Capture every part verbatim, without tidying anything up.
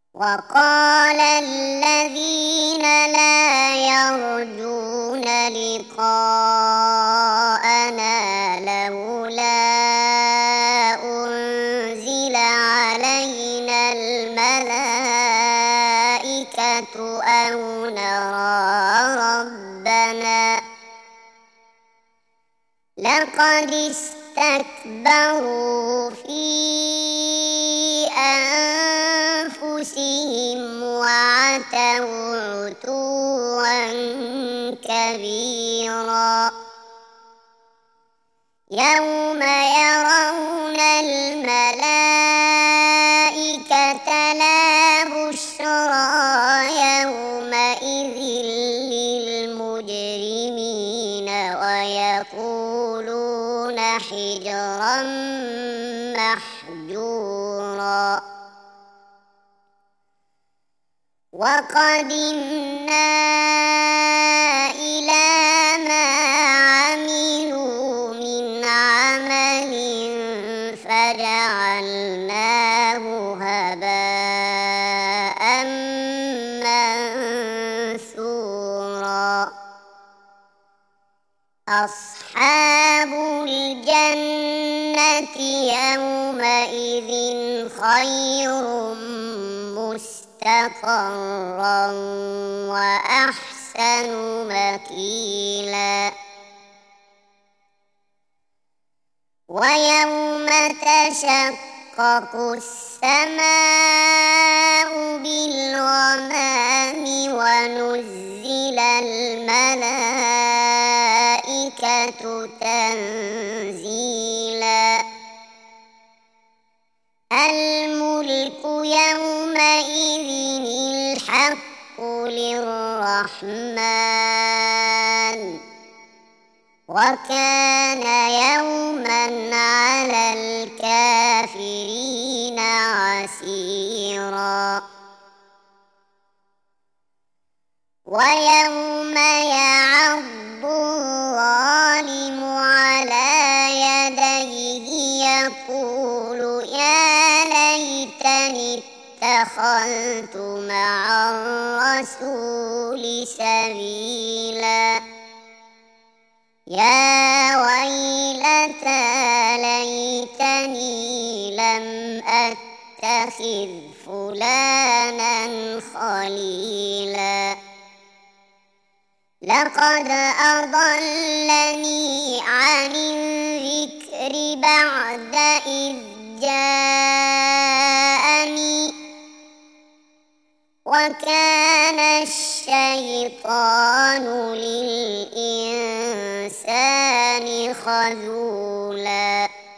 وقال الذين لا يرجون لقاءنا لولا أنزل علينا الملائكة أو نرى ربنا لقد استكبروا في أنفسهم وعتوا عتوا كبيرا يوم يرون الملائكة لا بشرى يومئذ للمجرمين ويقولون حجرا محجورا وقدمنا إلى ما عملوا من عمل فجعلناه هباء منثورا أصحاب الجنة يومئذ خير مستقرا وأحسن مقيلا ويوم تشقق السماء بالغمام ونزل الملائكة تنزيلا الملك يومئذ الحق للرحمن وكان يوما على الكافرين عسيرا ويوم يعض الظالم على يديه يقول يا ليتني اتخذت مع الرسول سبيلا يا ويلتى ليتني لم أتخذ فلانا خليلا لقد أضلني عن الذكر بعد إذ جاءني وكان الشيطان للإنسان خذولا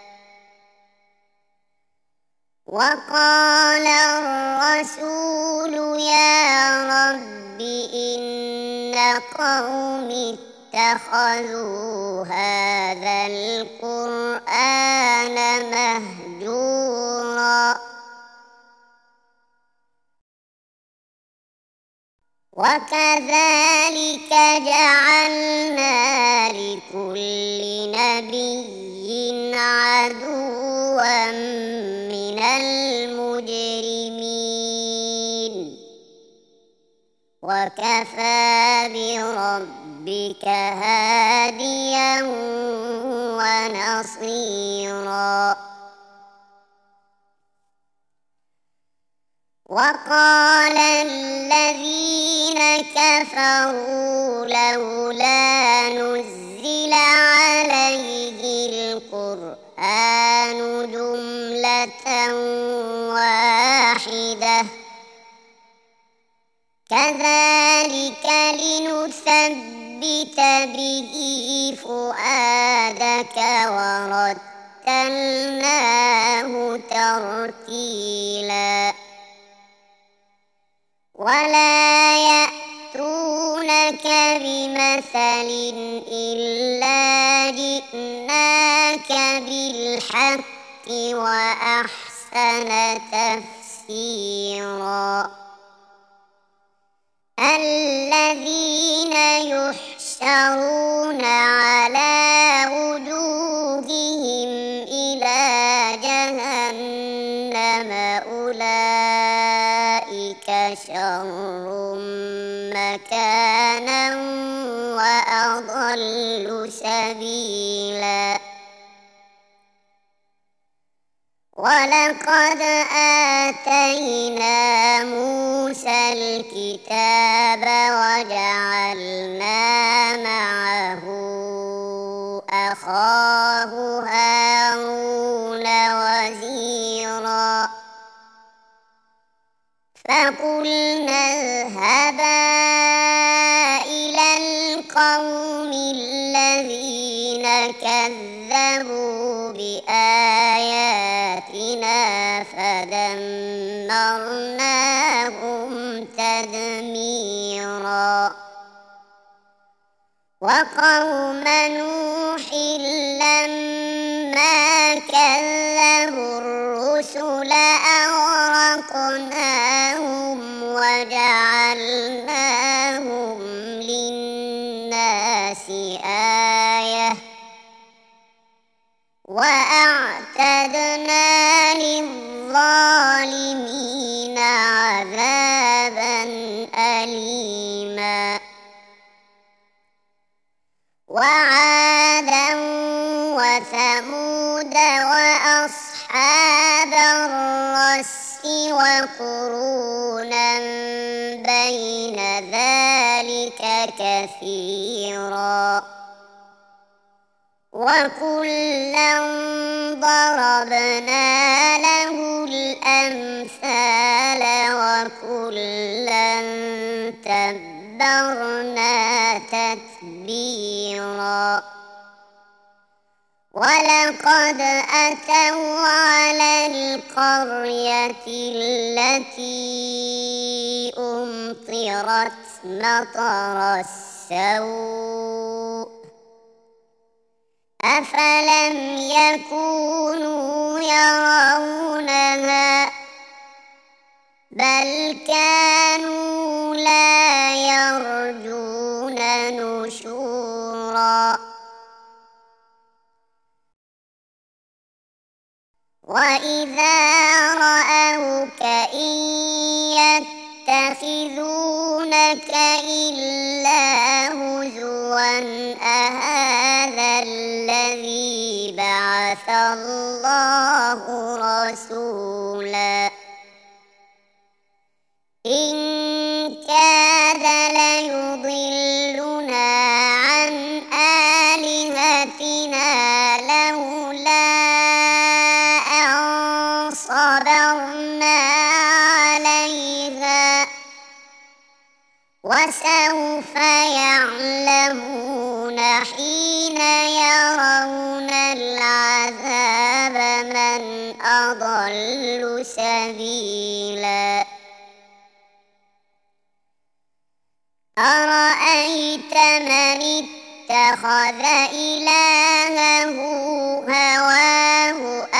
وقال الرسول يا رب إن قومي اتخذوا هذا القرآن مهجورا وكذلك جعلنا لكل نبي عدوا من المجرمين وكفى بربك هاديا ونصيرا وقال الذين كفروا لولا نزل عليه القرآن جملة واحدة كذلك لنثبت به فؤادك ورتلناه ترتيلا ولا يأتونك بمثل إلا جئناك بالحق وأحسن تفسيرا الذين يحشرون على وجوههم إلى جهنم أولئك شر مكانا وأضل سبيلا ولقد آتينا موسى الكتاب وجعلنا معه أخاه هارون وزيرا فقلنا اذهبا إلى القوم الذين كذبوا بآياتنا فدمرناهم تدميرا وقوم نوح لما كذبوا الرسل أغرقناهم وجعلناهم للناس آية وأعتدنا للظالمين عذابا أليما وعادا وثمود وأصحاب الرس وقرونا بين ذلك كثيرا وكلا ضربنا له الأمثال وكلا تبرنا تتبيرا ولقد أتوا على القرية التي أمطرت مطر السوء أفلم يكونوا يرونها بل كانوا لا يرجون نشورا وإذا رأوك إن يتخذونك إلا هزوا أهذا الذي بعث الله رسولا إن كاد ليضلنا عن آلهتنا لولا أن صبرنا عليها وسوف يعلمون حين يرون العذاب من أضل سبيلا أرأيت من اتخذ إلهه هواه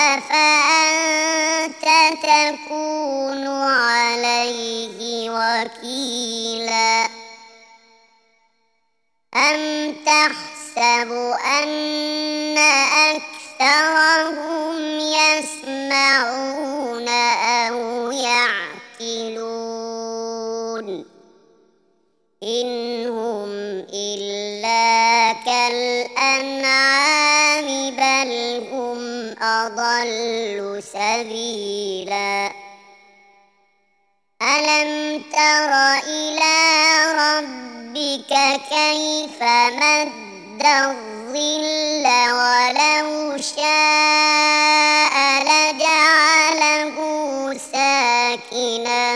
أفأنت تكون عليه وكيلا أم تحسب أن أكثرهم يسمعون أو يعقلون إن هم إلا كالأنعام بل هم أضل سبيلا ألم تر إلى ربك كيف مد الظل ولو شاء لجعله ساكنا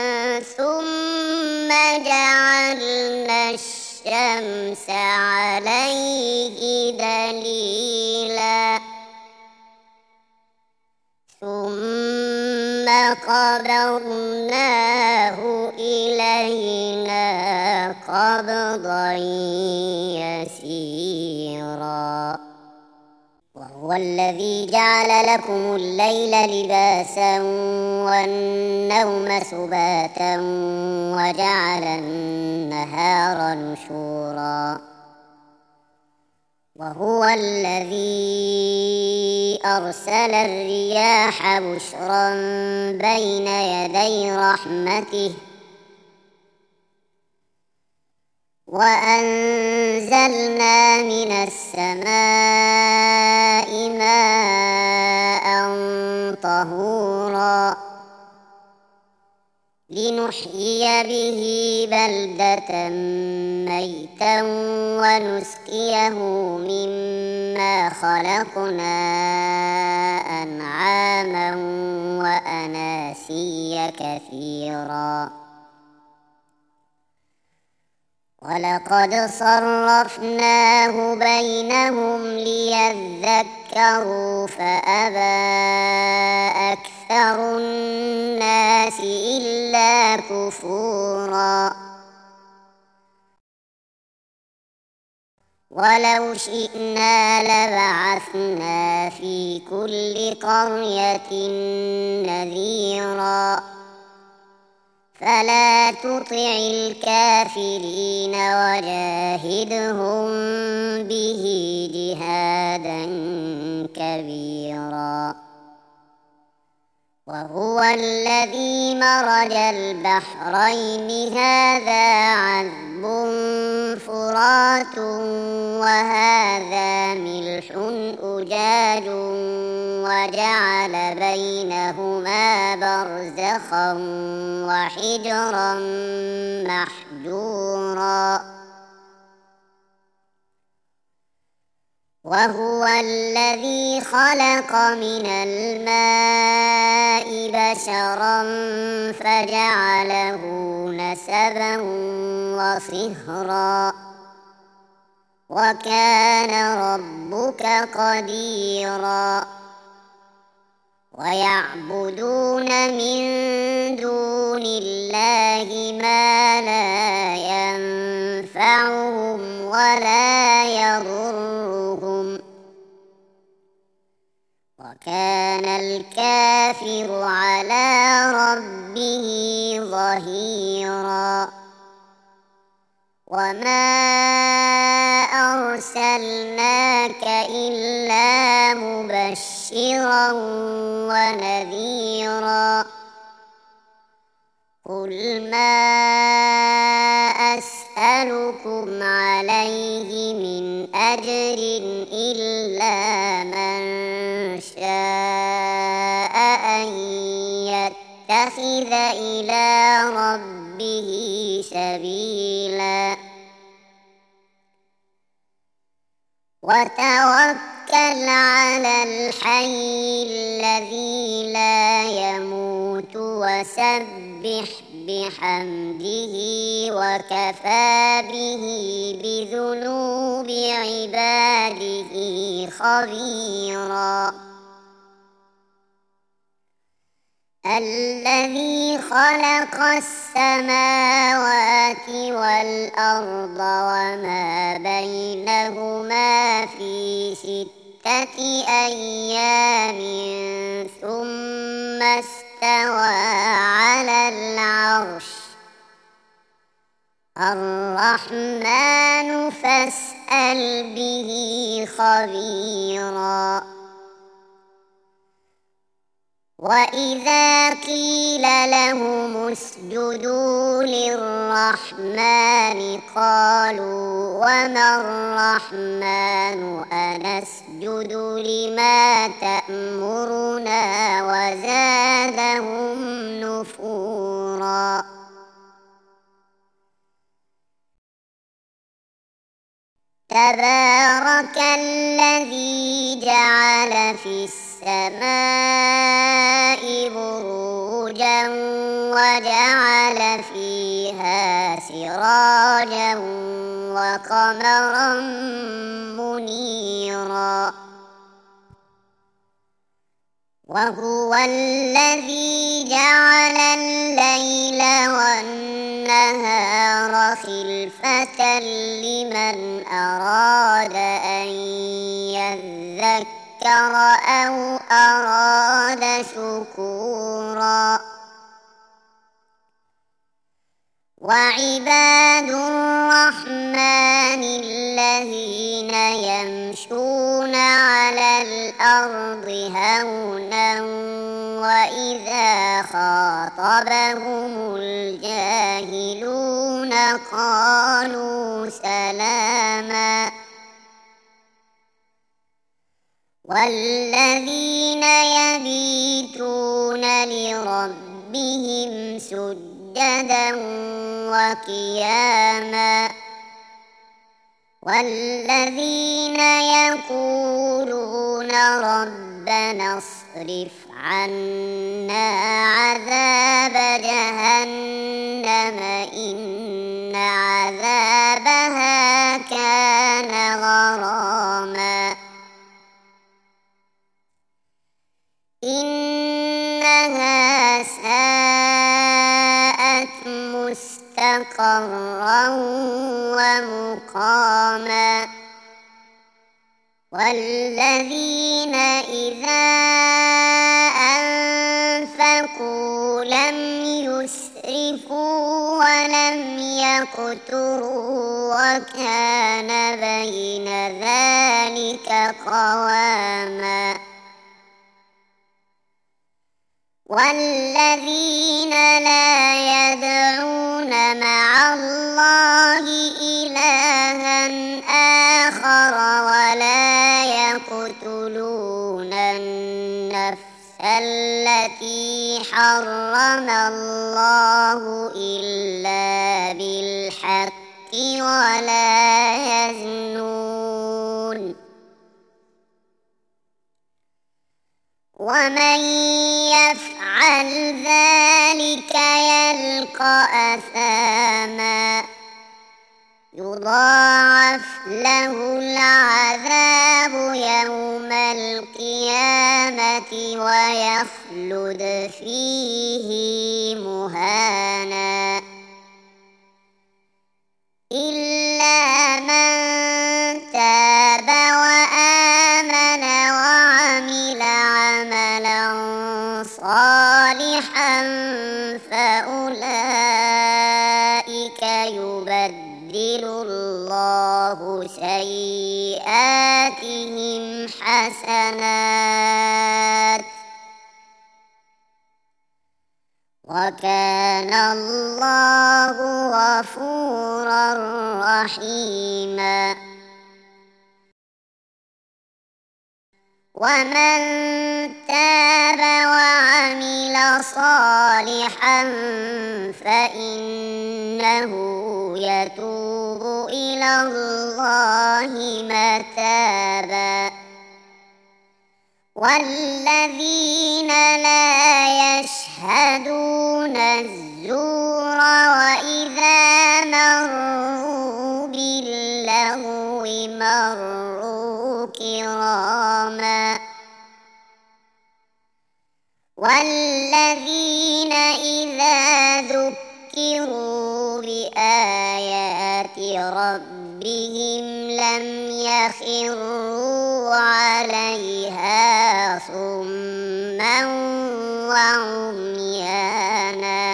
ثم جعلنا الشمس عليه دليلا ثم قبضناه إلينا قبضا يسيرا وهو الذي جعل لكم الليل لباسا والنوم سباتا وجعل النهار نشورا وهو الذي أرسل الرياح بشرا بين يدي رحمته وأنزلنا من السماء ماء طهورا لنحيي به بلدة ميتا ونسقيه مما خلقنا أنعاما وأناسيا كثيرا ولقد صرفناه بينهم ليذكروا فأبى أكثر الناس إلا كفورا ولو شئنا لبعثنا في كل قرية نذيرا فلا تطع الكافرين وجاهدهم به جهادا كبيرا وهو الذي مرج البحرين هذا عذب فرات وهذا ملح أجاج وجعل بينهما برزخا وحجرا محجورا وهو الذي خلق من الماء بشرا فجعله نسبا وصهرا وكان ربك قديرا ويعبدون من دون الله ما لا ينفعهم ولا يضرهم وكان الكافر على ربه ظهيرا وما أرسلناك إلا مبشرا ونذيرا قل ما أسألكم عليه من أجر إلا من شاء أن يتخذ إلى ربه سبيلا وتوكل على الحي الذي لا يموت وسبح بحمده وكفى به بذنوب عباده خبيرا الذي خلق السماوات والأرض وما بينهما في ستة أيام ثم استوى على العرش الرحمن فاسأل به خبيرا وإذا قيل لهم اسجدوا للرحمن قالوا وما الرحمن أنسجد لما تأمرنا وزادهم نفورا تبارك الذي جعل في السماء بروجا وجعل فيها سراجا وقمرا منيرا وهو الذي جعل الليل والنهار خلفة لمن أراد أن يذكر أو أراد شكورا وعباد الرحمن الذين يمشون على الأرض هونا وإذا خاطبهم الجاهلون فقالوا سلاما والذين يبيتون لربهم سجدا وقياما والذين يقولون ربنا اصرف عنا عذاب جهنم إن عذابها كان غراما إنها ساءت مستقرا ومقاما والذين إذا أنفقوا لم يسرفوا ولم يقتروا وكان بين ذلك قواما والذين لا يدعون مع الله إلها آخر ولا يقتلون النفس التي حرم الله إلا بالحق ولا يزنون ومن يفعل ذلك يلقى أثاما يضاعف له العذاب يوم القيامة ويخلد فيه مهانا إلا من تاب وآمن وعمل عملا صالحا فأولئك يبدل الله سيئاتهم حسنات وكان الله غفورا رحيما ومن تاب وعمل صالحا فإنه يتوب إلى الله متابا والذين لا يشهدون الزور وإذا مروا باللغو مروا كراما والذين إذا ذكروا بآيات ربهم لم يخروا عليها صما وعميانا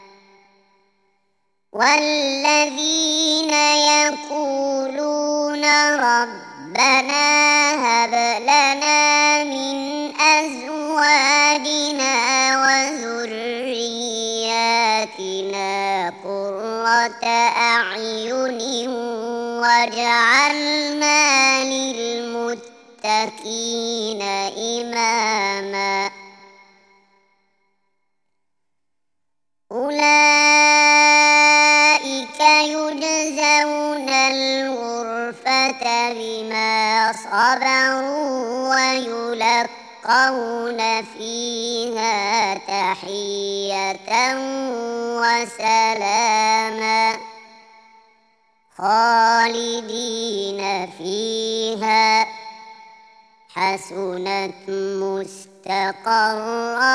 والذين يقولون ربنا هب لنا من أزواجنا وذرياتنا قرة أعين واجعلنا للمتقين إماما أولئك يجزون الغرفة بما صبروا ويلقون فيها تحية وسلاما خالدين فيها حسنت مستقرا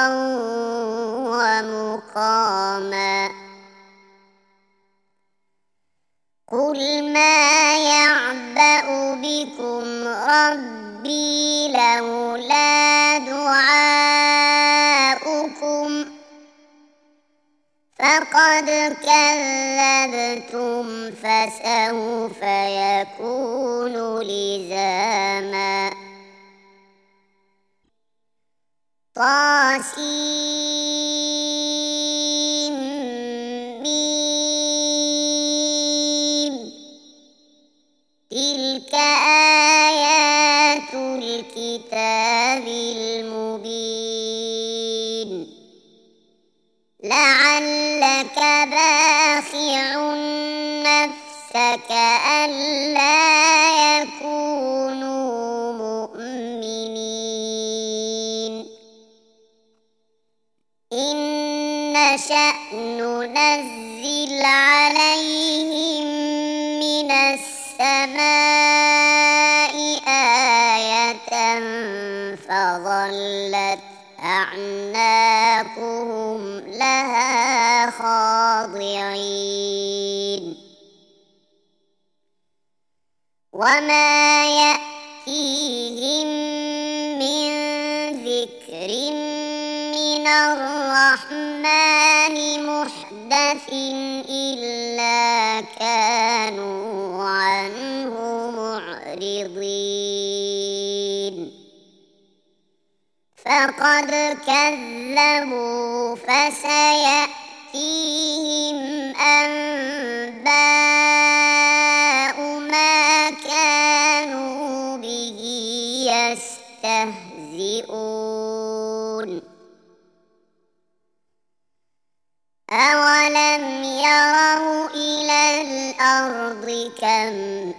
ومقاما قل ما يعبأ بكم ربي لولا دعاؤكم فقد كذبتم فسوف يكون لزاما طاسيم لعلك باخع نفسك ألا يكونوا مؤمنين إن نشأ ننزل عليهم من السماء آية فظلت أعناقهم لها خاضعين وما يأتيهم من ذكر من الرحمن محدث إلا كانوا عنه معرضين فقد كذبوا فسيأتيهم أنباء ما كانوا به يستهزئون أولم يروا إلى الأرض كم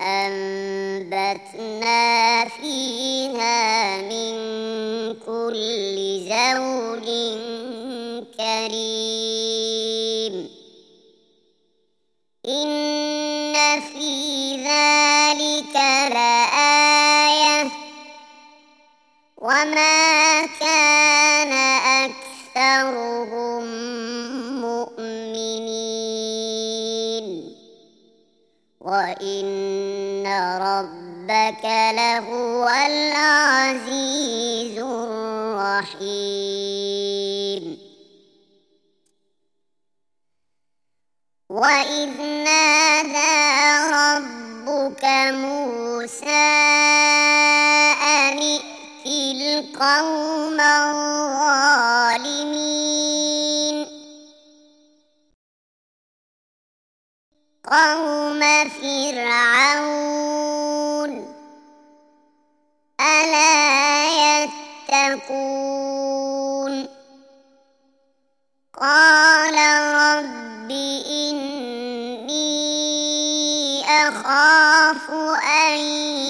أنبتنا فيها من كل زوج كريم إن في ذلك لآية وما كان أكثرهم مؤمنين وإن ربك لهو العزيز الرحيم وإذ نادى ربك موسى أن ائت القوم الظالمين قوم فرعون ألا يتقون قال رب إني أخاف أن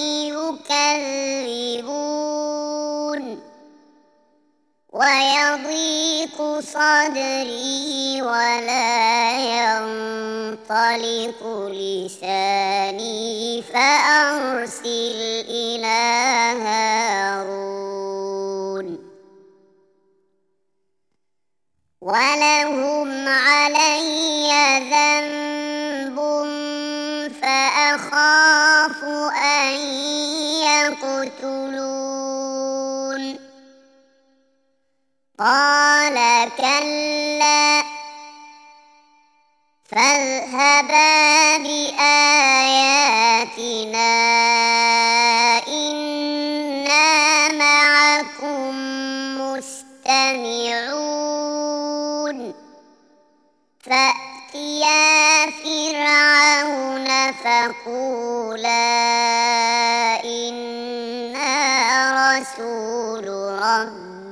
يكذبون ويضيق صدري ولا ينطلق لساني فأرسل إلى هارون ولهم علي ذنب فأخاف أن يقتلون قال كلا فاذهبا بآياتنا إنا معكم مستمعون فأتيا فرعون فقولا إنا رسول رب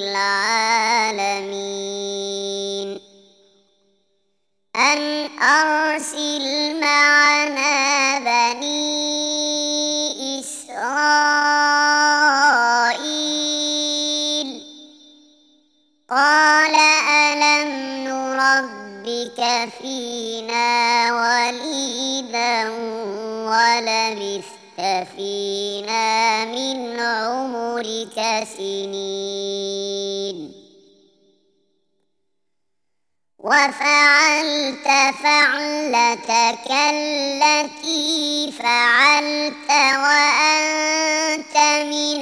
العالمين أن أرسل معنا بني إسرائيل قال ألم نربك فينا وليدا ولبثت فينا من عمرك سنين وفعلت فعلتك التي فعلت وأنت من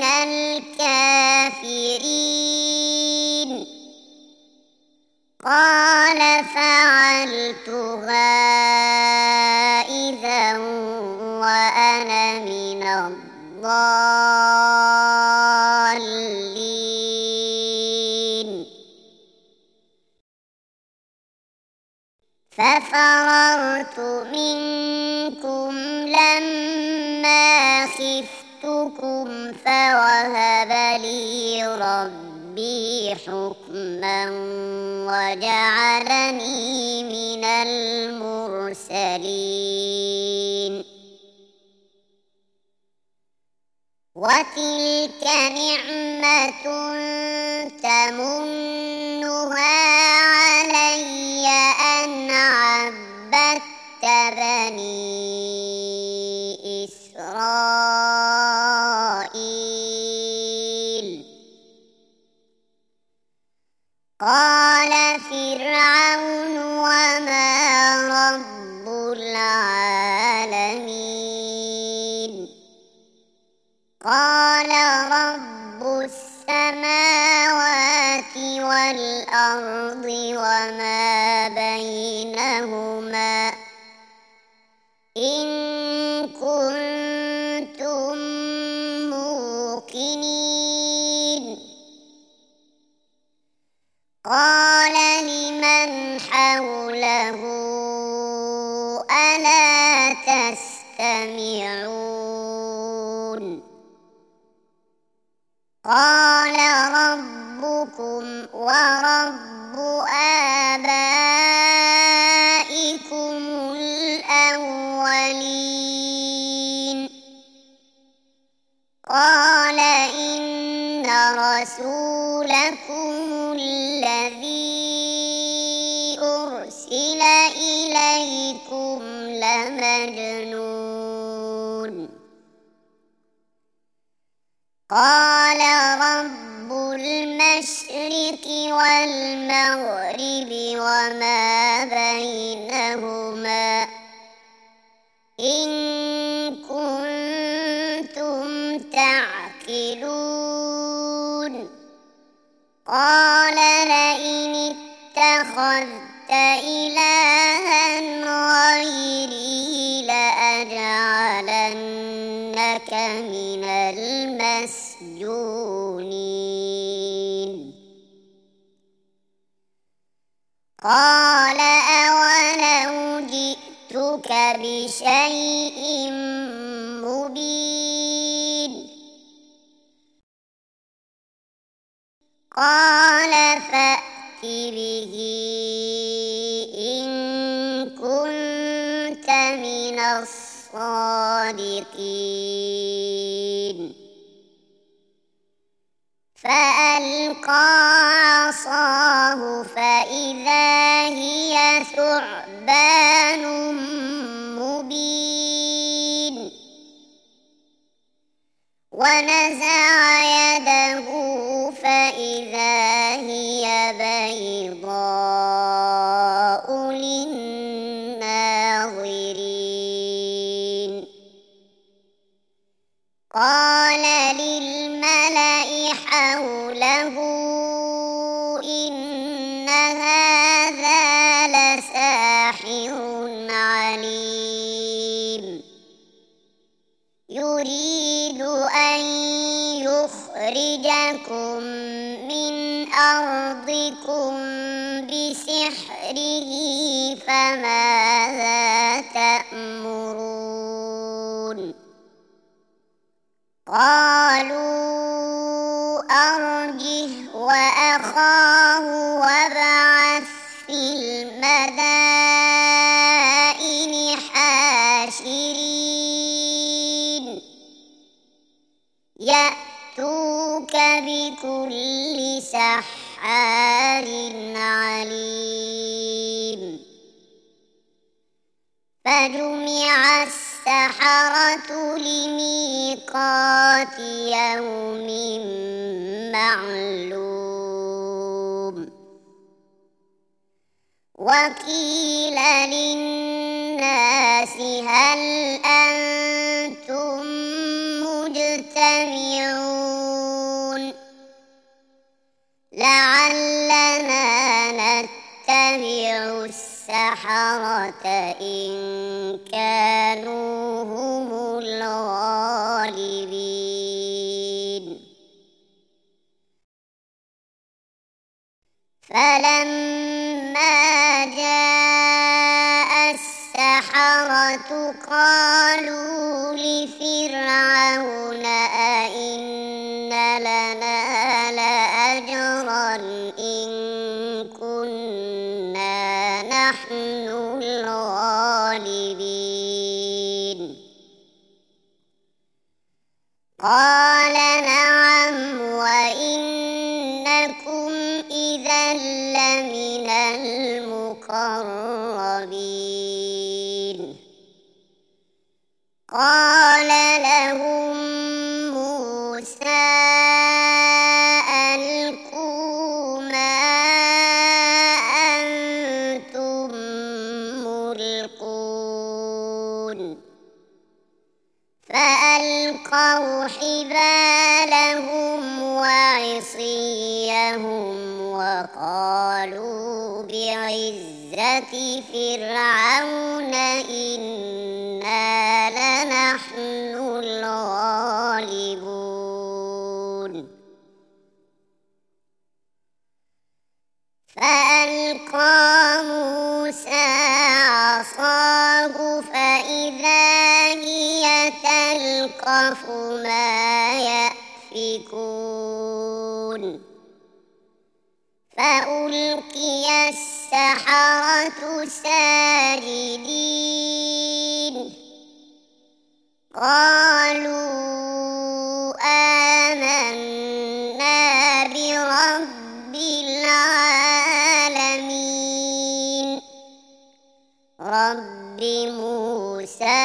الكافرين قال فعلتها إذا وأنا من الضالين ففررت منكم لما خفتكم فوهب لي ربي حكما وجعلني من المرسلين وتلك نعمة تمنها علي أن عبدت بني إسرائيل قال فرعون وما رب العالمين قال رب السماوات والأرض وما بينهما إن كنتم موقنين قال لمن حوله ألا تستمعون قال ربكم ورب آبائكم الأولين قال إن رسولكم الذي أرسل إليكم لمجنون قال رب المشرق والمغرب وما بينهما إن كنتم تعقلون قال لئن اتخذت إلها غيري لأجعلنك من المسجونين قال أولو جئتك بشيء مبين قال فأت به إن كنت من الصادقين فألقى عصاه فإذا هي ثعبان مبين ونزع يده فإذا هي بيضاء للناظرين قال للملأ حوله إن هذا لساحر عليم يريد أن يخرجكم من أرضكم بسحره فماذا تأمرون قالوا أرجه وأخاه وابعث في المدائن حاشرين يأتوك بكل سحار عليم فجمع السحرة لميقات يوم معلوم وقيل للناس هل أنتم مجتمعون لعلنا نتبع السحرة إن كانوا هم الغالبين فلما جاء السحرة قالوا لفرعون أئن لنا لأجرا إن كنا نحن الغالبين الغالبين قال نعم وإنكم إذا لمن المقربين قال لهم موسى ألقوا ما أنتم ملقون فألقوا حبالهم وعصيهم وقالوا بعزة فرعون إنا لنحن الغالبون فألقى موسى عصاه فإذا هي تلقف ما يأفكون فألقي السحرة ساجدين قالوا آمنا برب العالمين رب موسى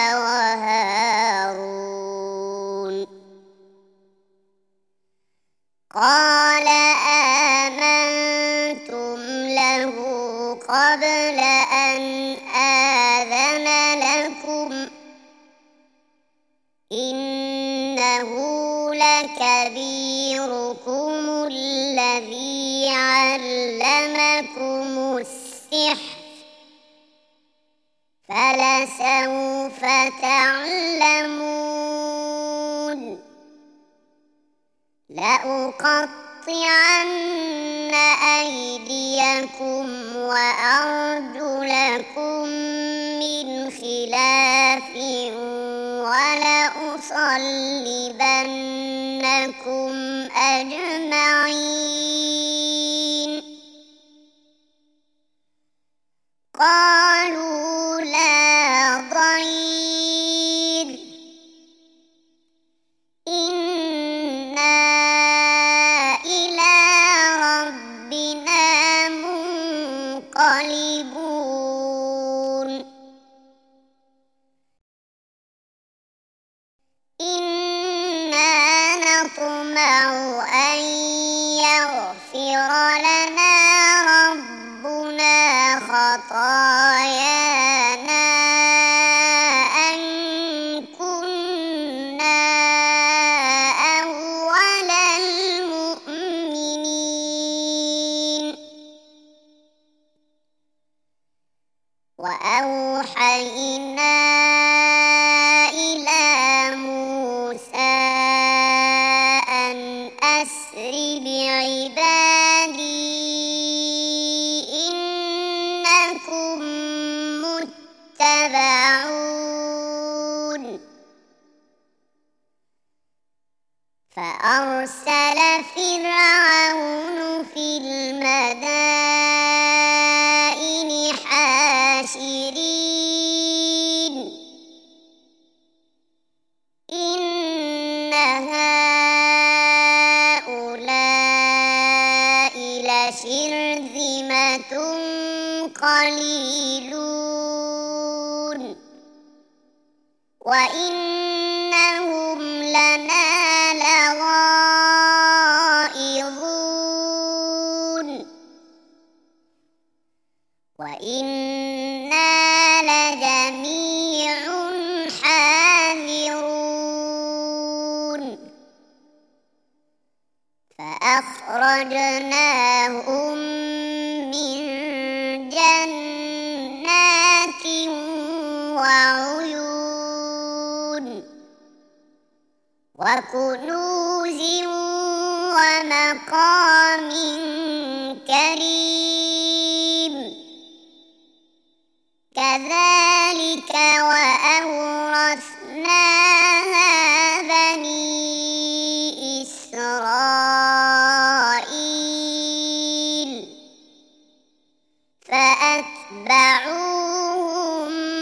وهارون قال آمنتم له قبل أن آذن لكم إنه لكبيركم الذي علمكم السحر فلسوف تعلمون لأقطعن أيديكم وأرجلكم من خلاف ولأصلبنكم أجمعين قالوا لا ضير إنا إلى ربنا منقلبون إنا نطمع أن يغفر لنا ربنا خطايانا أن كنا أول المؤمنين وأوحينا إلى موسى أن أسر بعبادي إنكم متبعون فأرسل فرعون في المدائن حاشرين إن هؤلاء لشرذمة قليلون وإنهم لنا لغائظون وإنا لجميع حاذرون فأخرجناهم من جنات وعيون وكنوز ومقام كريم كذلك وأورثناها بني إسرائيل فأتبعوهم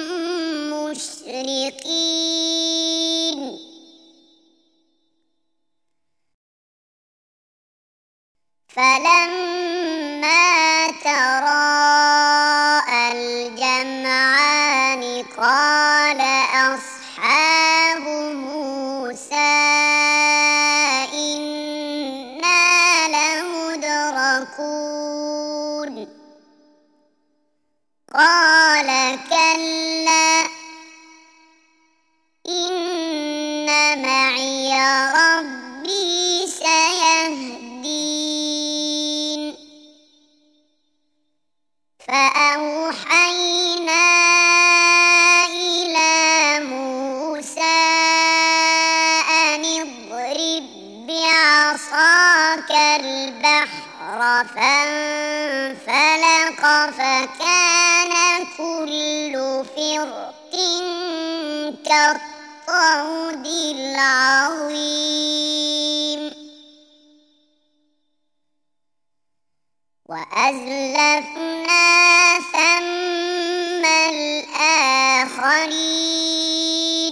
فرق كالطود العظيم وأزلفنا ثم الآخرين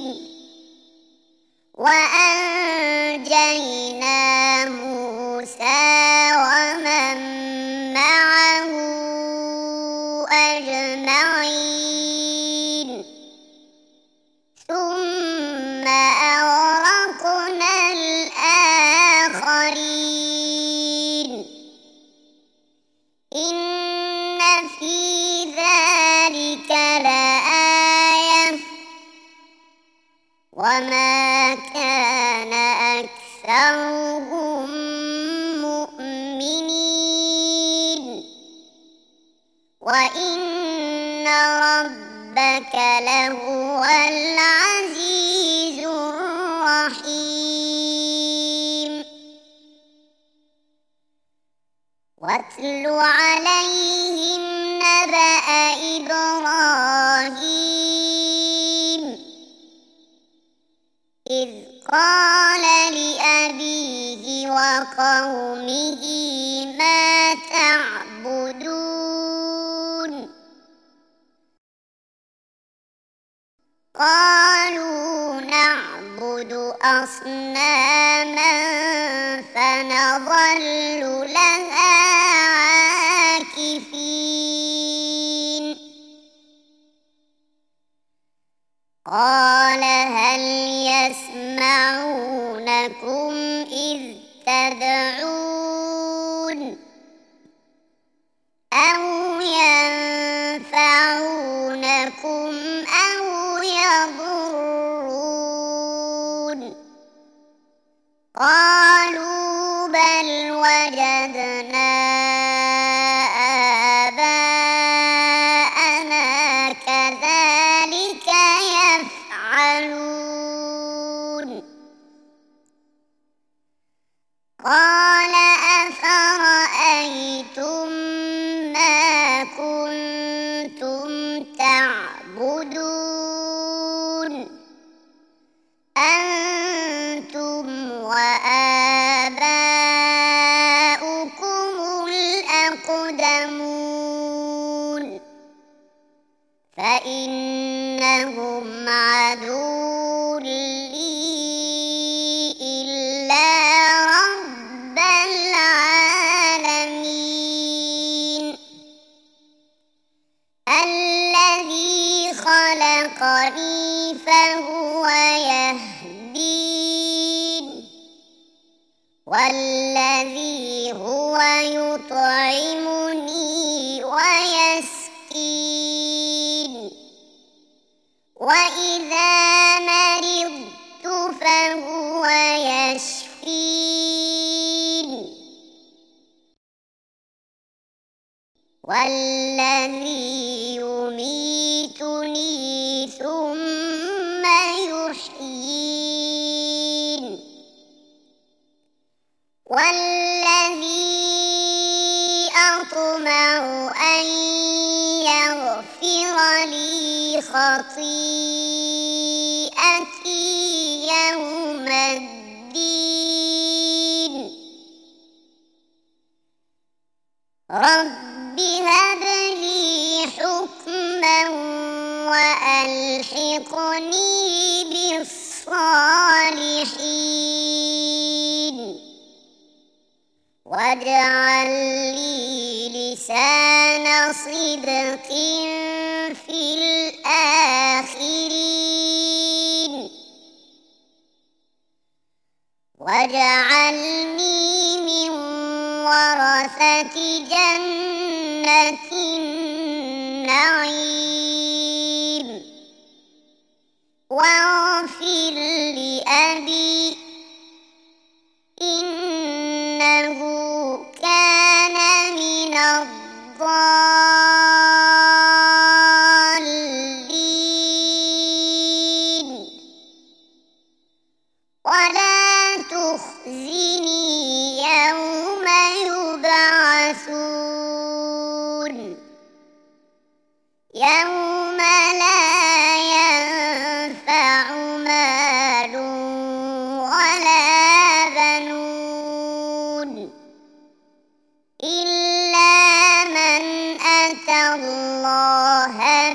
وأنجينا موسى ومن معه أجمعين ثم أغرقنا الآخرين إن في ذلك لآية وما كان أكثرهم مؤمنين وإن ربك لهو العزيز الرحيم واتل عليهم نبأ إبراهيم إذ قال لأبيه وقومه ما تعبدون قالوا نعبد أصناما فنظل لها عاكفين قال هل يسمعونكم إذ تدعون أو ينفعونكم أو يضرون قالوا بل وجدنا آباءنا كذلك يفعلون قال أفرأيتم ما كنتم تعبدون أنتم وآباؤكم الأقدمون فإنهم عدو لي إلا رب العالمين الذي خلقني فهو يهدين والذي هو يطعمني ويسقين وإذا مرضت فهو يشفين والذي يميتني ثم يحيين والذي أطمع أن يغفر لي خطيئتي يوم الدين رب هب لي حكما وألحقني بالصالحين واجعل لي لسان صدق في الآخرين واجعلني من ورثة جنة النعيم واغفر لأبي إنه كان من الضالين ولا تخزني يوم يبعثون يوم لا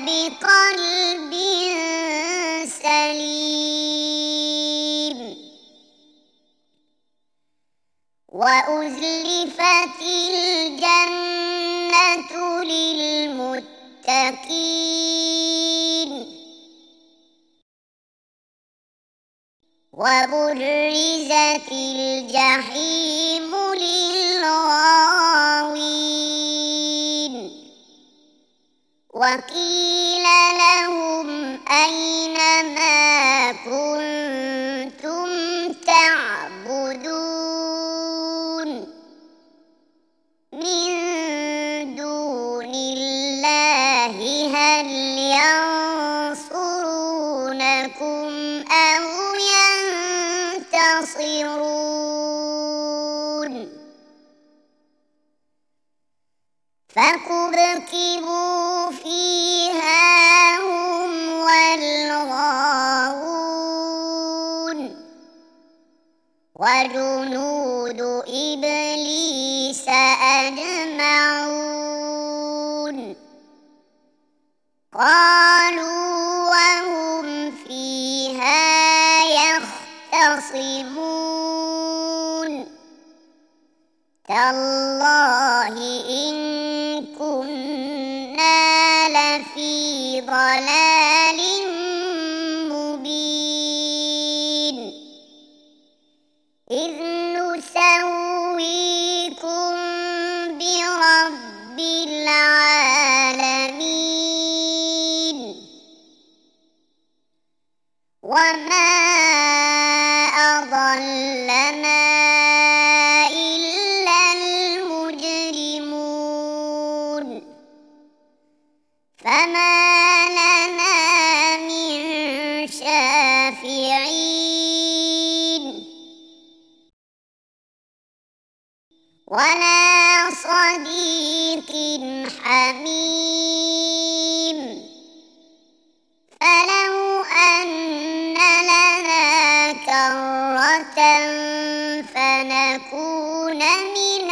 بقلب سليم وأزلفت الجنة للمتقين وبرزت الجحيم للغاوين وقيل لهم أين ما كنتم تعبدون من دون الله هل ينصرونكم أو ينتصرون فكبكبوا فيها هم والغاوون وجنود إبليس أجمعون قالوا وهم فيها يختصمون تالله إن كنا لفي ضلال مبين إذ نسويكم برب العالمين وما أضلنا إلا المجرمون فما لنا من شافعين ولا صديق حميم فلو أن لنا كرة فنكون من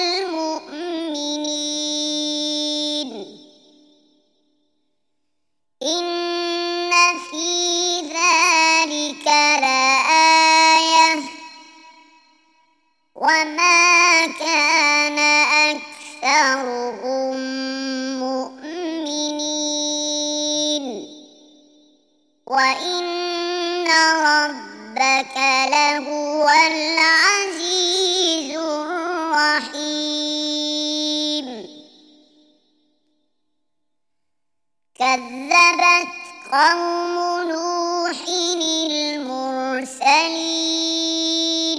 المؤمنين إن في ذلك لآية وما كان أكثرهم مؤمنين وإن ربك لهو العزيز الرحيم كذبت قوم نوح المرسلين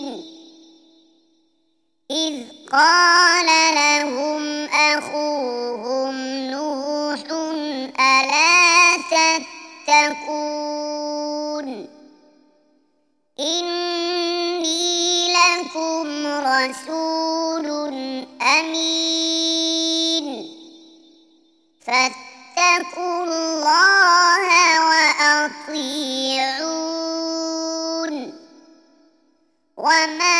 إذ قال لهم أخوهم نوح ألا تتقون إني لكم رسول أمين فاتقوا الله وأطيعون وما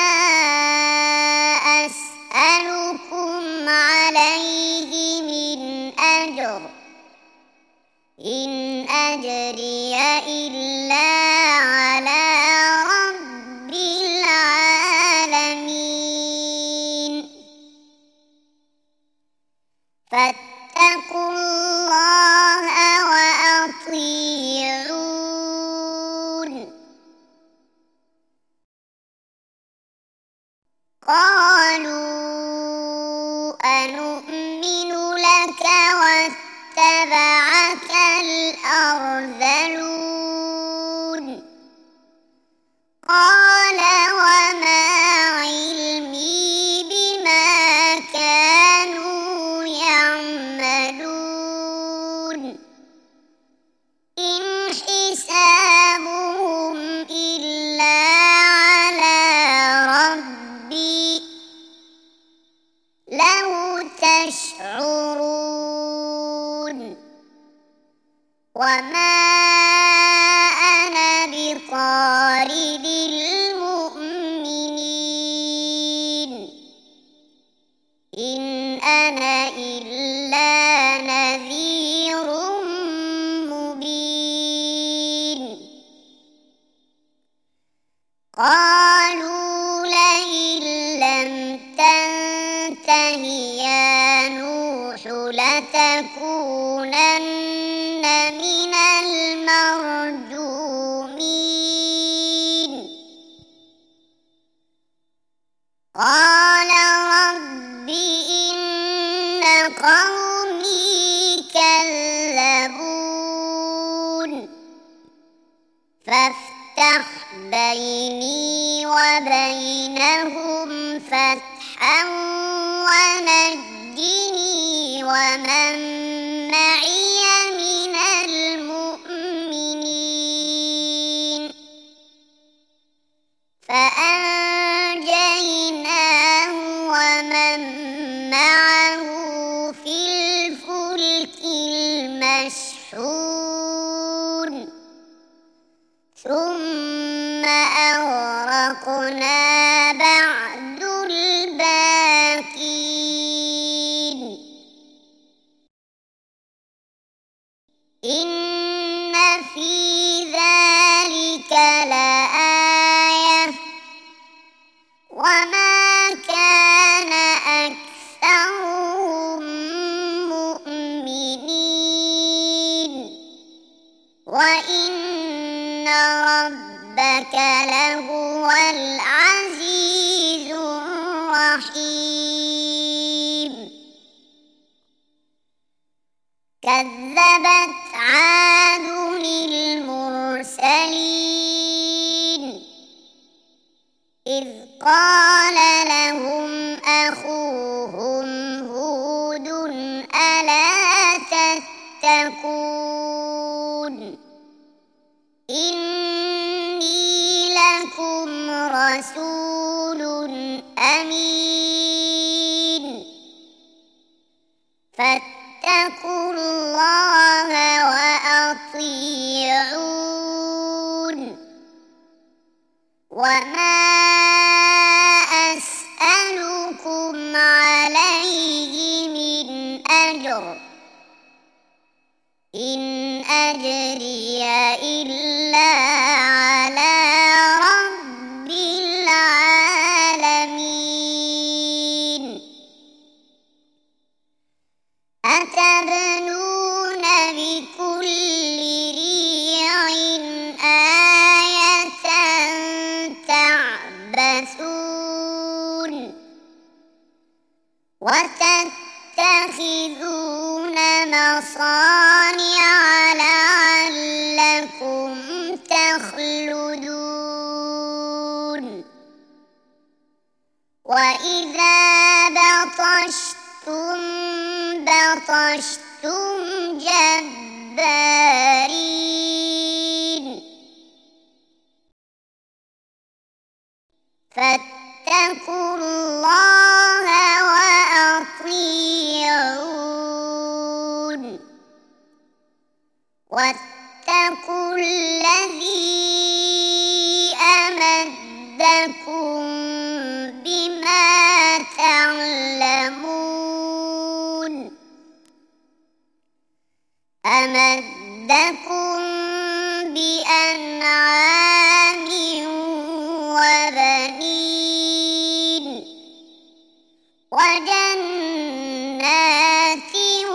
أسألكم عليه من أجر إن أجري إلا على رب العالمين فاتقوا الله وأطيعون قالوا أنؤمن لك واتبعك الأرذلون قال وما علمي بما كانوا يعملون إن حسابهم إلا على ربي لو تشعرون وما أنا بطارد المؤمنين إن أنا إلا نذير فافتح بيني وبينهم فتحا ونجني ومن معي من المؤمنين فأنجيناه ومن معه في الفلك المشحون ثم أغرقنا بعد الباقين إن في ذلك لآية وما كان أكثرهم مؤمنين وإن ربك لهو العزيز الرحيم كذبت عاد المرسلين إذ قال لهم أخوهم هود ألا تتقون إني لكم رسول أمين فاتقوا الله وأطيعون وما أسألكم عليه من أجر إن أجري إلا على رب العالمين أتبنون بكل ريع آية تعبثون وتتخذون مصانع لعلكم تخلدون وإذا بطشتم بطشتم جبارين فاتقوا الله وأطيعون واتقوا الذي أمدكم بما تعلمون أمدكم بأنعام وبنين وجنات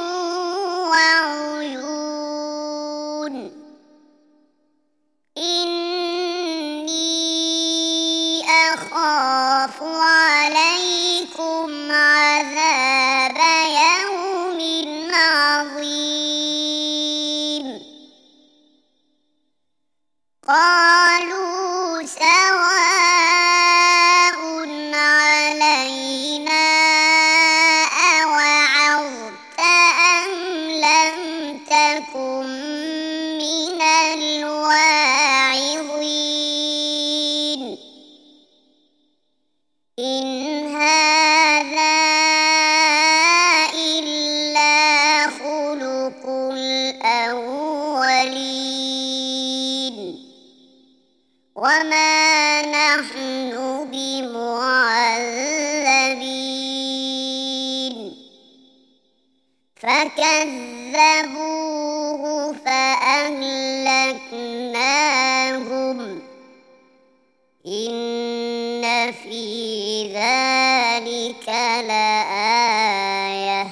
وعيون إني أخاف عليكم عذاب يوم عظيم قالوا سواء علينا أوعظت أم لم تكن من الواعظين إن هذا إلا خلق الأولين وما نحن بمعذبين فكذبوه فأهلكناهم إن في ذلك لآية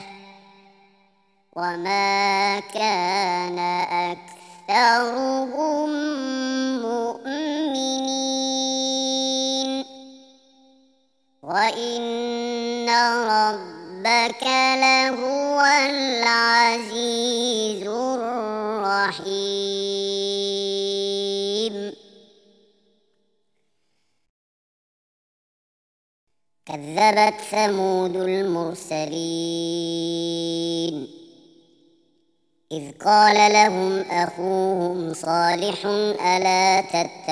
وما كان أكثرهم مؤمنين وإن ربك لهو العزيز الرحيم كذبت ثمود المرسلين إذ قال لهم أخوهم صالح ألا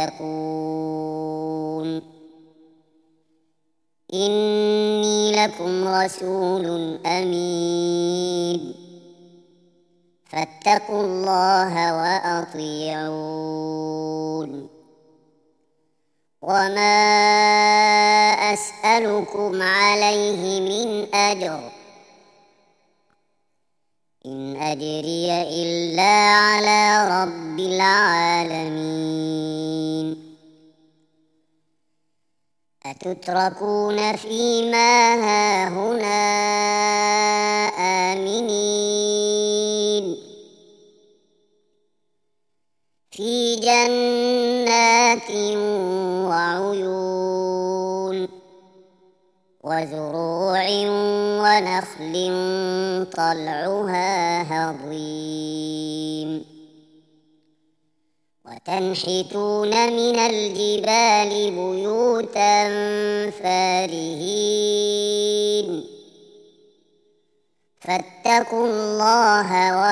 تتقون إني لكم رسول أمين فاتقوا الله وأطيعون وما أسألكم عليه من أجر إن أجري إلا على رب العالمين أتتركون فيما هاهنا آمنين في جنات وعيون وزروع ونخل طلعها هضيم وتنحتون من الجبال بيوتا فارهين فاتقوا الله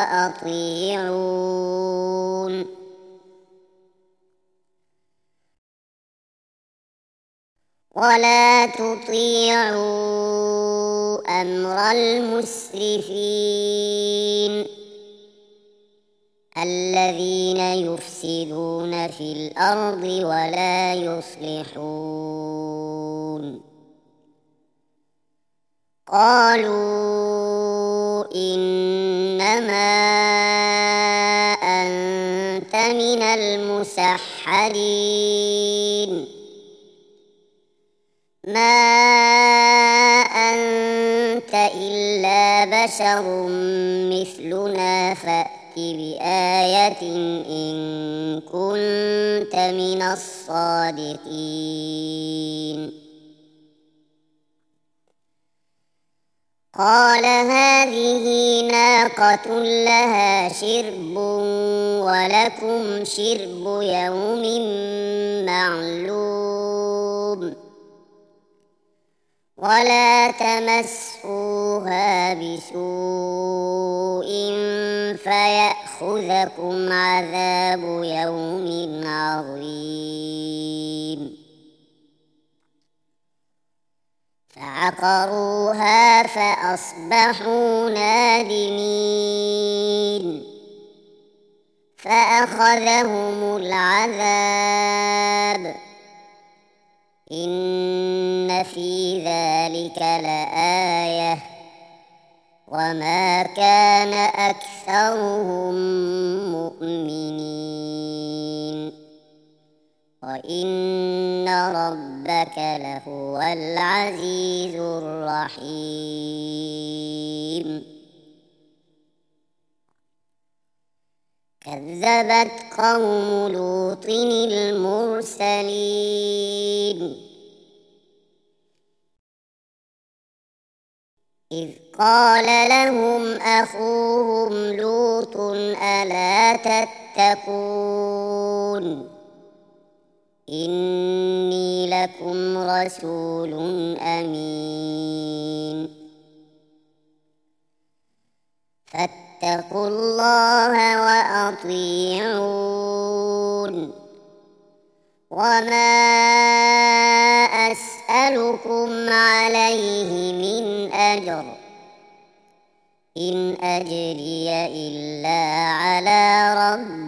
وأطيعون ولا تطيعوا أمر المسرفين الذين يفسدون في الأرض ولا يصلحون قالوا إنما أنت من المسحرين ما أنت إلا بشر مثلنا فأت بآية إن كنت من الصادقين قال هذه ناقة لها شرب ولكم شرب يوم معلوم ولا تمسوها بسوء فيأخذكم عذاب يوم عظيم فعقروها فأصبحوا نادمين فأخذهم العذاب إن في ذلك لآية وما كان أكثرهم مؤمنين وإن ربك لهو العزيز الرحيم كذبت قوم لوط المرسلين إذ قال لهم أخوهم لوط ألا تتقون إني لكم رسول أمين فاتقوا الله وأطيعون وما أسألكم عليه من أجر إن أجري إلا على رب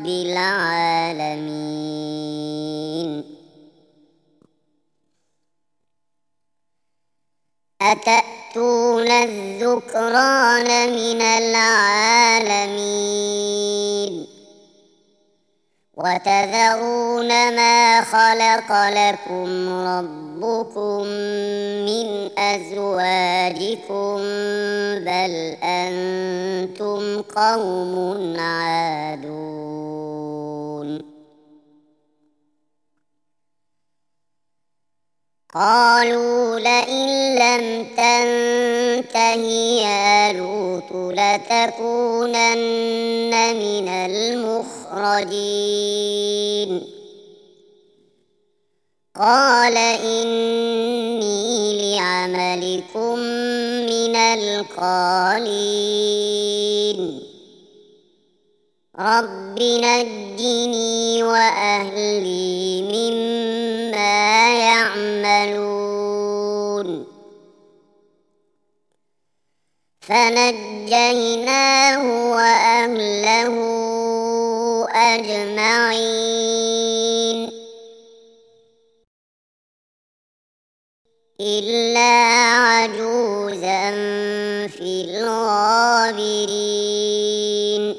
العالمين أتأتون الذكران من العالمين وتذرون ما خلق لكم ربكم من أزواجكم بل أنتم قوم عادون قالوا لئن لم تنته يا لوط لتكونن من المخرجين قال إني لعملكم من القالين رب نجني وأهلي مما يعملون فنجيناه وأهله أجمعين إلا عجوزا في الغابرين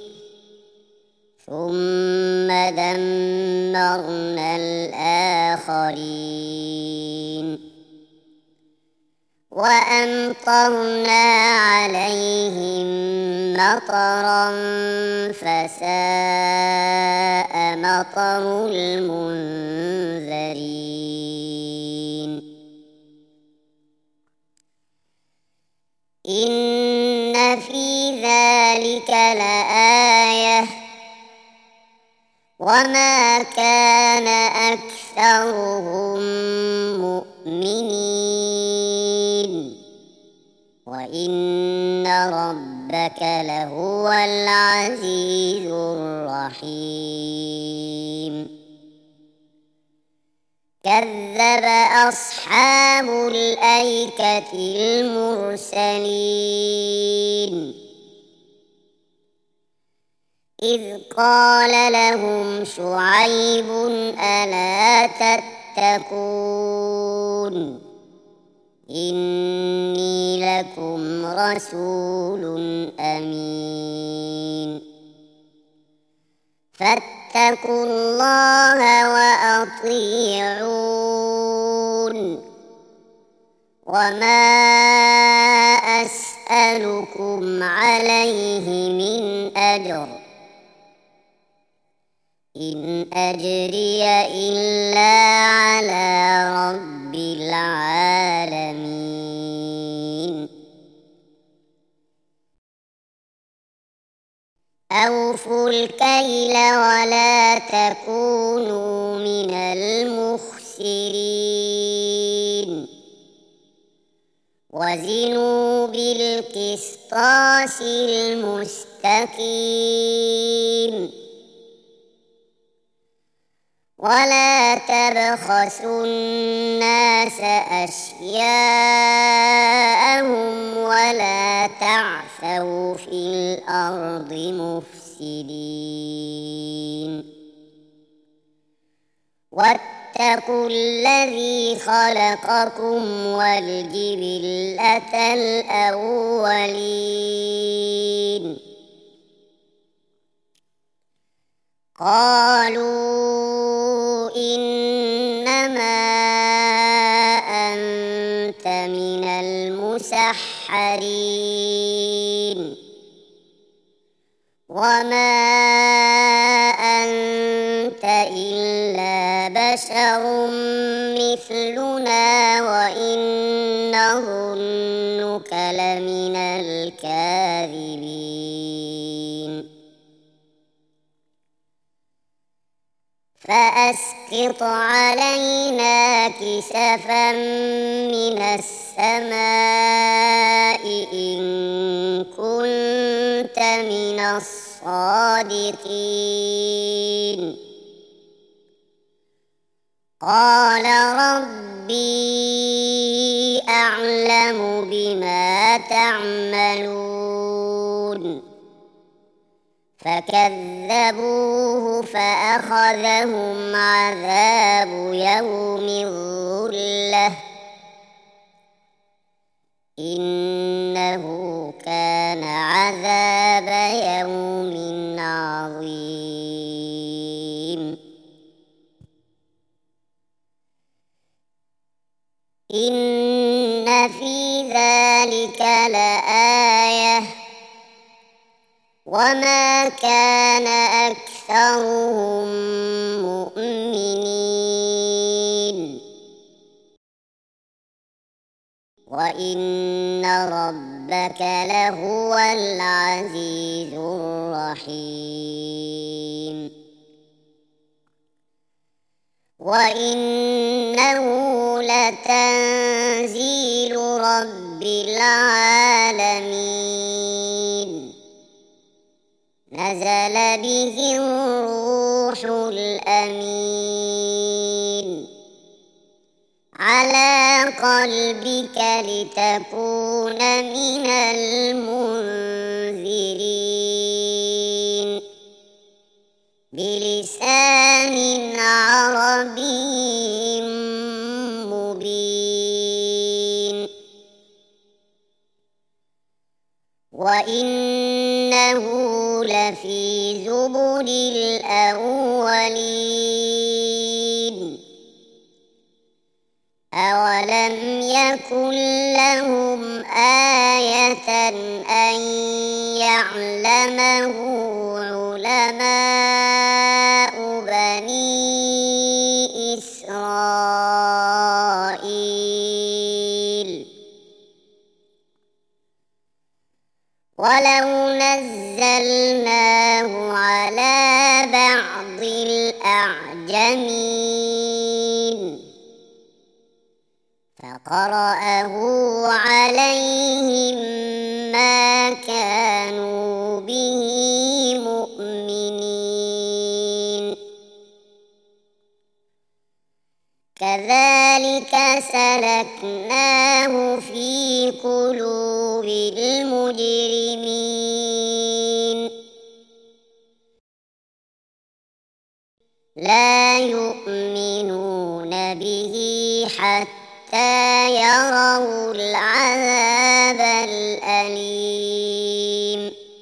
ثم دمرنا الآخرين وأمطرنا عليهم مطرا فساء مطر المنذرين إن في ذلك لآية وما كان أكثرهم مؤمنين وإن ربك لهو العزيز الرحيم كذب أصحاب الأيكة المرسلين إذ قال لهم شعيب ألا تتقون إني لكم رسول أمين فاتقوا الله وأطيعون وما أسألكم عليه من أجر إن أجري إلا على رب العالمين أوفوا الكيل ولا تكونوا من المخسرين وزنوا بالقسطاس المستقيم ولا تبخسوا الناس أشياءهم ولا تعثوا في الأرض مفسدين واتقوا الذي خلقكم والجبلة الأولين قالوا إنما أنت من المسحرين وما أنت إلا بشر مثلنا وإن نظنك لمن الكاذبين فأسقط علينا كسفا من السماء إن كنت من الصادقين قال ربي أعلم بما تعملون فكذبوه فأخذهم عذاب يوم الظلة إنه كان عذاب يوم عظيم إن في ذلك لآية وما كان أكثرهم مؤمنين وإن ربك لهو العزيز الرحيم وإنه تنزيل رب العالمين نزل به الروح الأمين على قلبك لتكون من المنذرين بلسان عربي مبين وإنه لفي زبر الأولين أولم يكن لهم آية أن يعلمه علماء بني إسرائيل ولو نزلناه على بعض الأعجمين فقرأه عليهم ما كانوا به مؤمنين كذلك سلكناه في قلوب المجرمين لا يؤمنون به حتى حتى يروا العذاب الأليم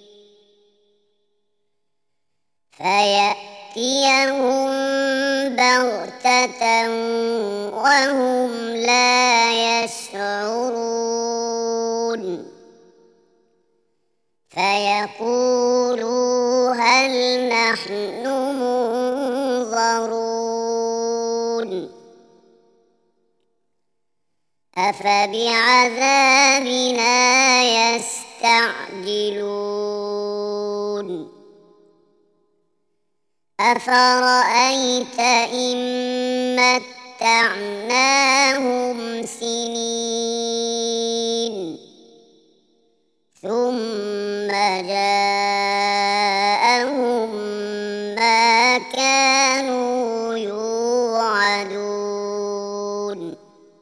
فيأتيهم بغتة وهم لا يشعرون فيقولوا هل نحن منظرون أفبعذابنا يستعجلون أفرأيت إن متعناهم سنين ثم جاءهم ما كانوا يوعدون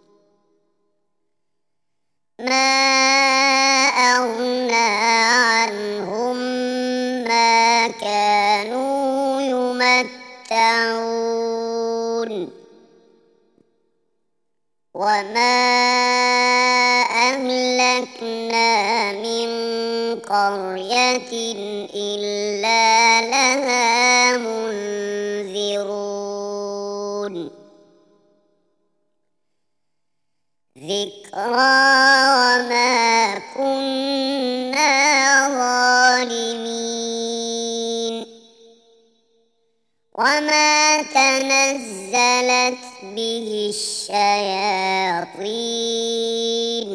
ما أغنى عنهم ما كانوا يمتعون وما أهلكنا من قرية إلا لها منذرون ذكرى وما كنا ظالمين وما تنزلت به الشياطين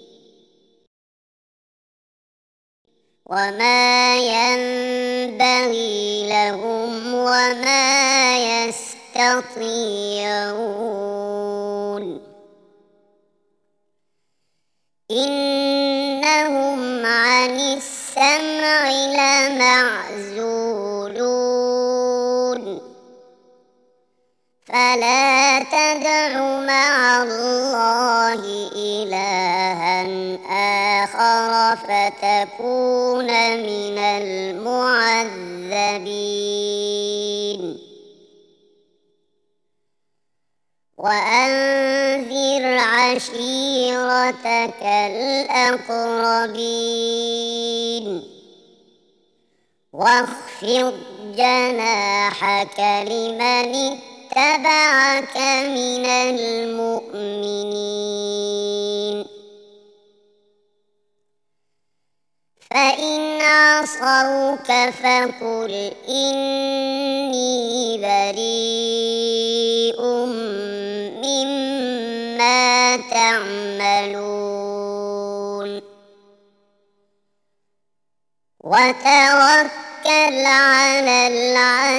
وما ينبغي لهم وما يستطيعون إنهم عن السمع لمعزولون فلا تدع مع الله إلها آخر فتكون من المعذبين وأنذر عشيرتك الأقربين واخفض جناحك لمن اتبعك من المؤمنين فإن عصوك فقل إني بريء مما تعملون وتوكل على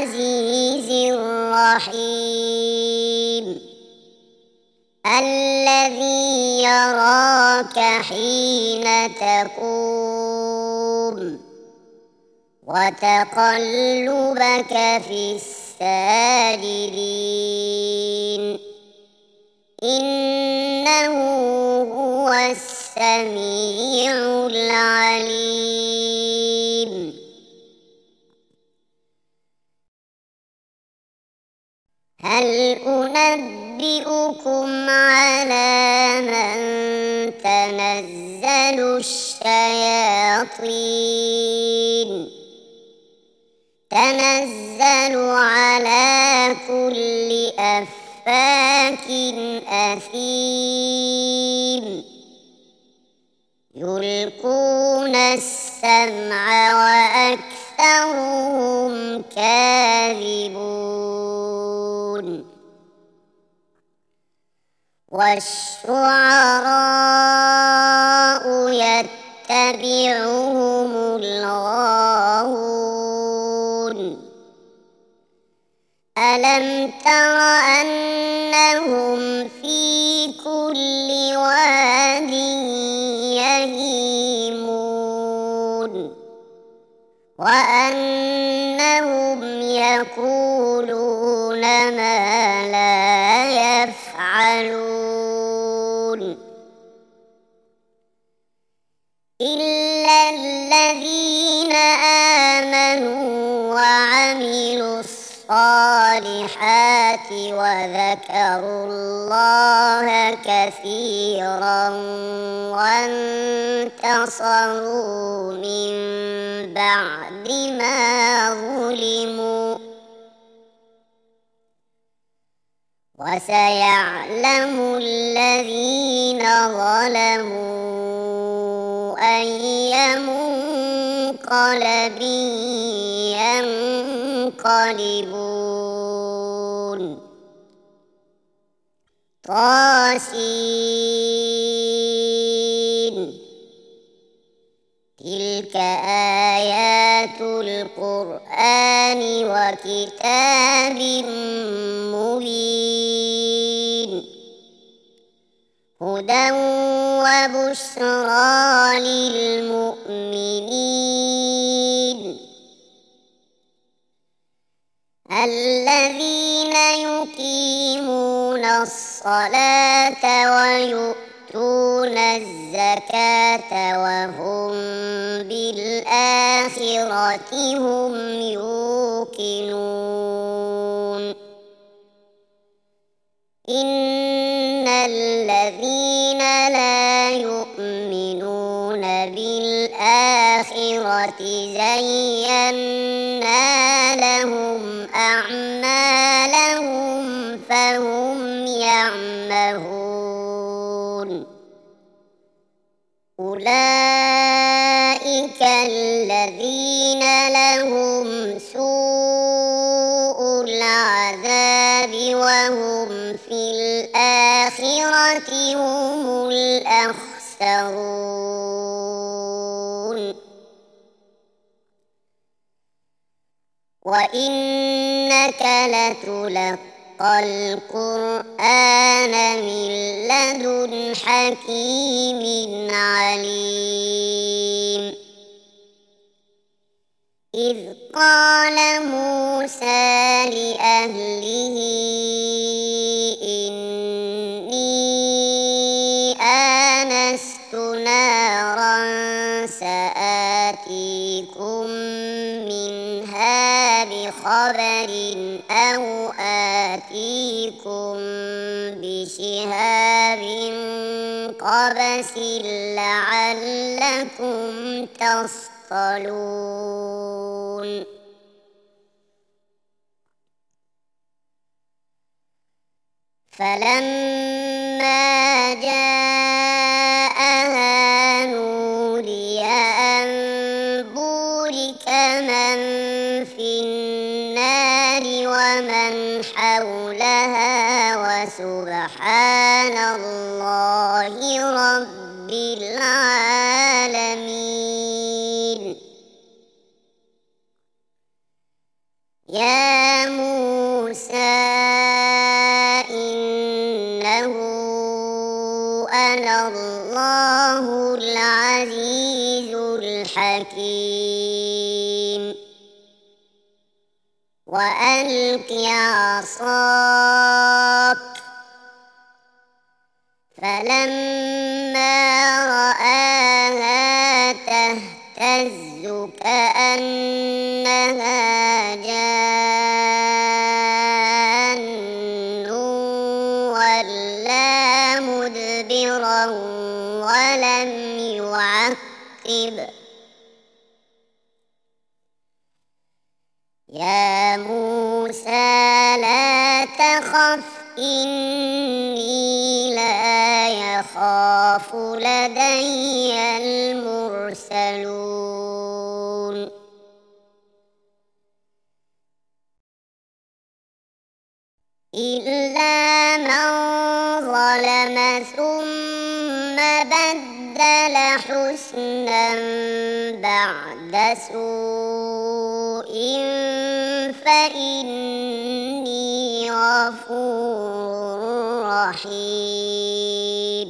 العزيز الرحيم الذي يراك حين تقوم وتقلبك في الساجدين إنه هو السميع العليم. هل أنبئكم على من تنزل الشياطين تنزل على كل أفاك أثيم يلقون السمع وأكثرهم كاذبون والشعراء يتبعهم الغاوون ألم تر أنهم في كل واد يهيمون وأنهم يقولون ما لا يفعلون إلا الذين آمنوا وعملوا الصالحات وذكروا الله كثيرا وانتصروا من بعد ما ظلموا وسيعلم الذين ظلموا أي منقلب ينقلبون. طاسين تلك آيات القرآن وكتاب مبين هدى وبشرى للمؤمنين الذين يقيمون الصلاة ويؤتون الزكاة وهم بالآخرة هم يوقنون. إن الذين لا يؤمنون بالآخرة زينا لهم أعمالهم فهم يعمهون. أولئك الذين لهم سوء العذاب وهم في الآخرة هم الأخسرون. وإنك لتلقى القرآن من لدن حكيم عليم إذ قال موسى لأهله إني آنست نارا سآتيكم منها بخبر أو آتيكم بشهاب قبس لعلكم تصطلون. فلما جاءها نودي أن بورك من في النار ومن حولها وسبحان الله رب العالمين. يا موسى إنه وكان الله العزيز الحكيم وألق عصاك فلما رآها تهتز كأنها جان ولا مدبرا ولم يعقب يا موسى لا تخف إني لا يخاف لدي المرسلون إلا من ظلم ثم بدل حسنا بعد سوء فإني غفور رحيم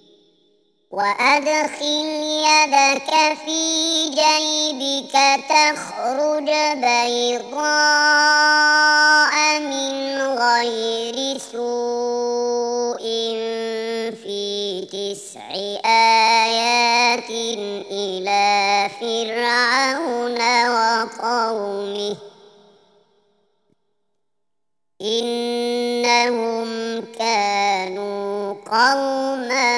وأدخل يدك في جيبك تخرج بيضاء من غير سوء في تسع آيات إلى فرعون وقومه إنهم كانوا قوما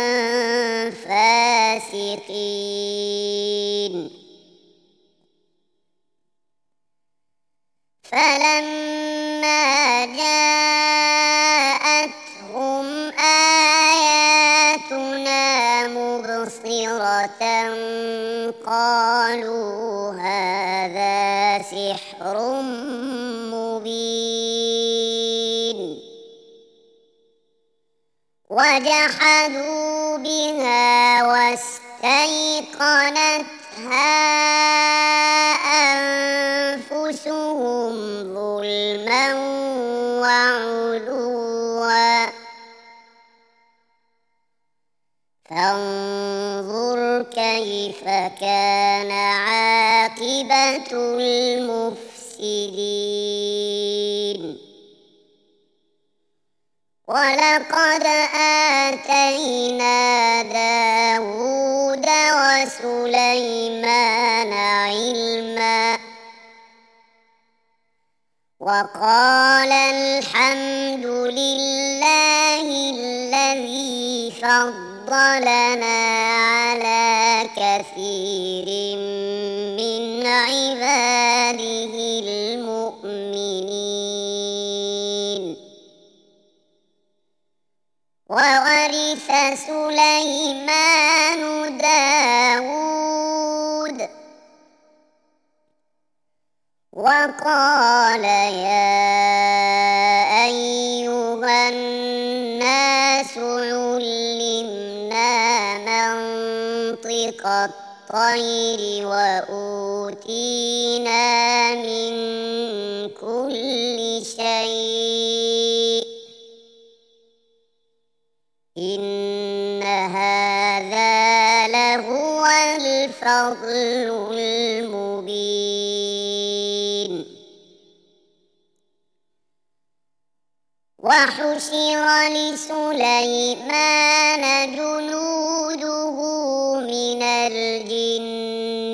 فاسقين فلما جاءتهم آياتنا مبصرة قالوا هذا سحر مبين وجحدوا بها واستيقنتها أنفسهم ظلما وعلوا فانظر كيف كان عاقبة المفسدين ولقد آتينا داود وسليمان علما وقال الحمد لله الذي فضلنا على كثير من عباده المؤمنين وورث سليمان داود وقال يا أيها الناس علمنا منطق الطير وأوتينا من كل شيء إن هذا لهو الفضل المبين وحشر لسليمان جنوده من الجن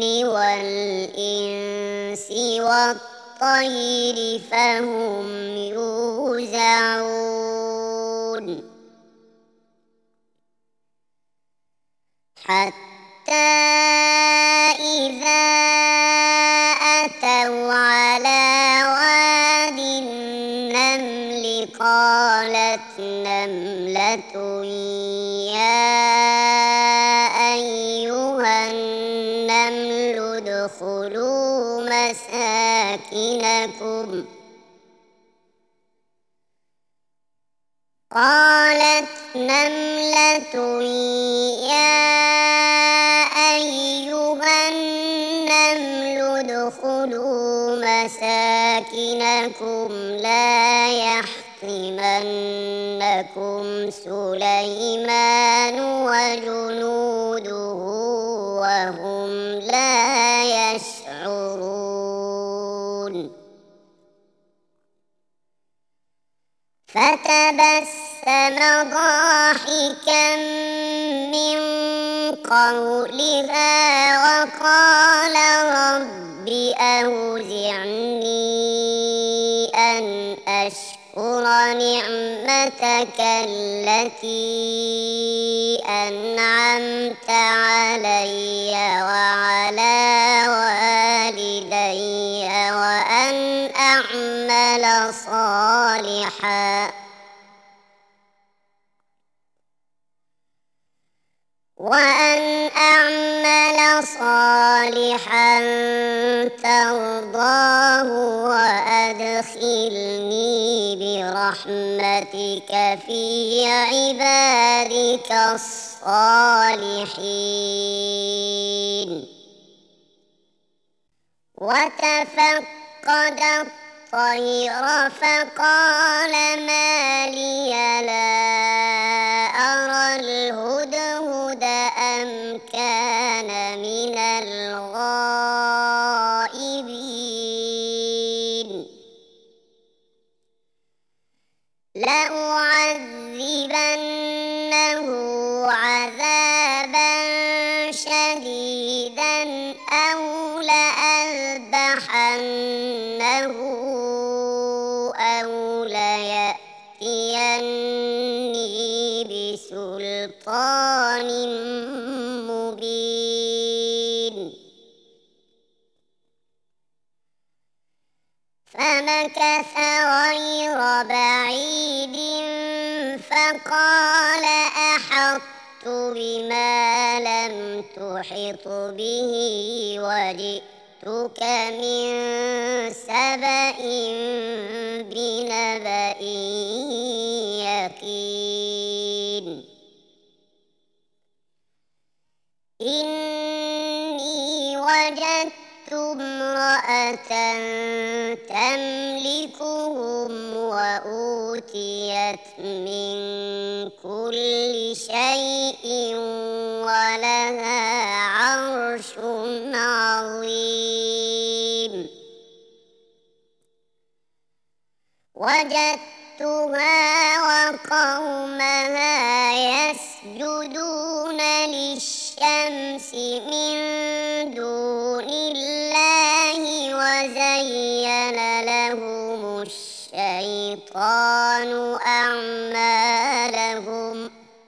والإنس والطير فهم يوزعون حتى إذا أتوا على واد النمل قالت نملة يا أيها النمل ادخلوا مساكنكم قالت نملة يا أيها النمل ادخلوا مساكنكم لا يحطمنكم سليمان فتبسم ضاحكا من قولها وقال رب أوزعني أن أشكر نعمتك التي أنعمت علي وعلى والدي وأن أعمل صالحا وأن أعمل صالحا ترضاه وأدخلني برحمتك في عبادك الصالحين. وتفقد الطير فقال ما لي لا أرى الهدهد أم كان من الغائبين لأعذبنه عذابا شديدا أو لأذبحنه أو ليأتيني بسلطان مبين. فمكث غير بعيد فقال أحطت بما لم تحط به وجئتك من سبأ بنبأ يقين. إني وجدت امرأة تملكهم وأوتيت من كل شيء ولها عرش عظيم. وجدتها وقومها يسجدون للشمس من دون الله وزين لهم الشيطان أعمالهم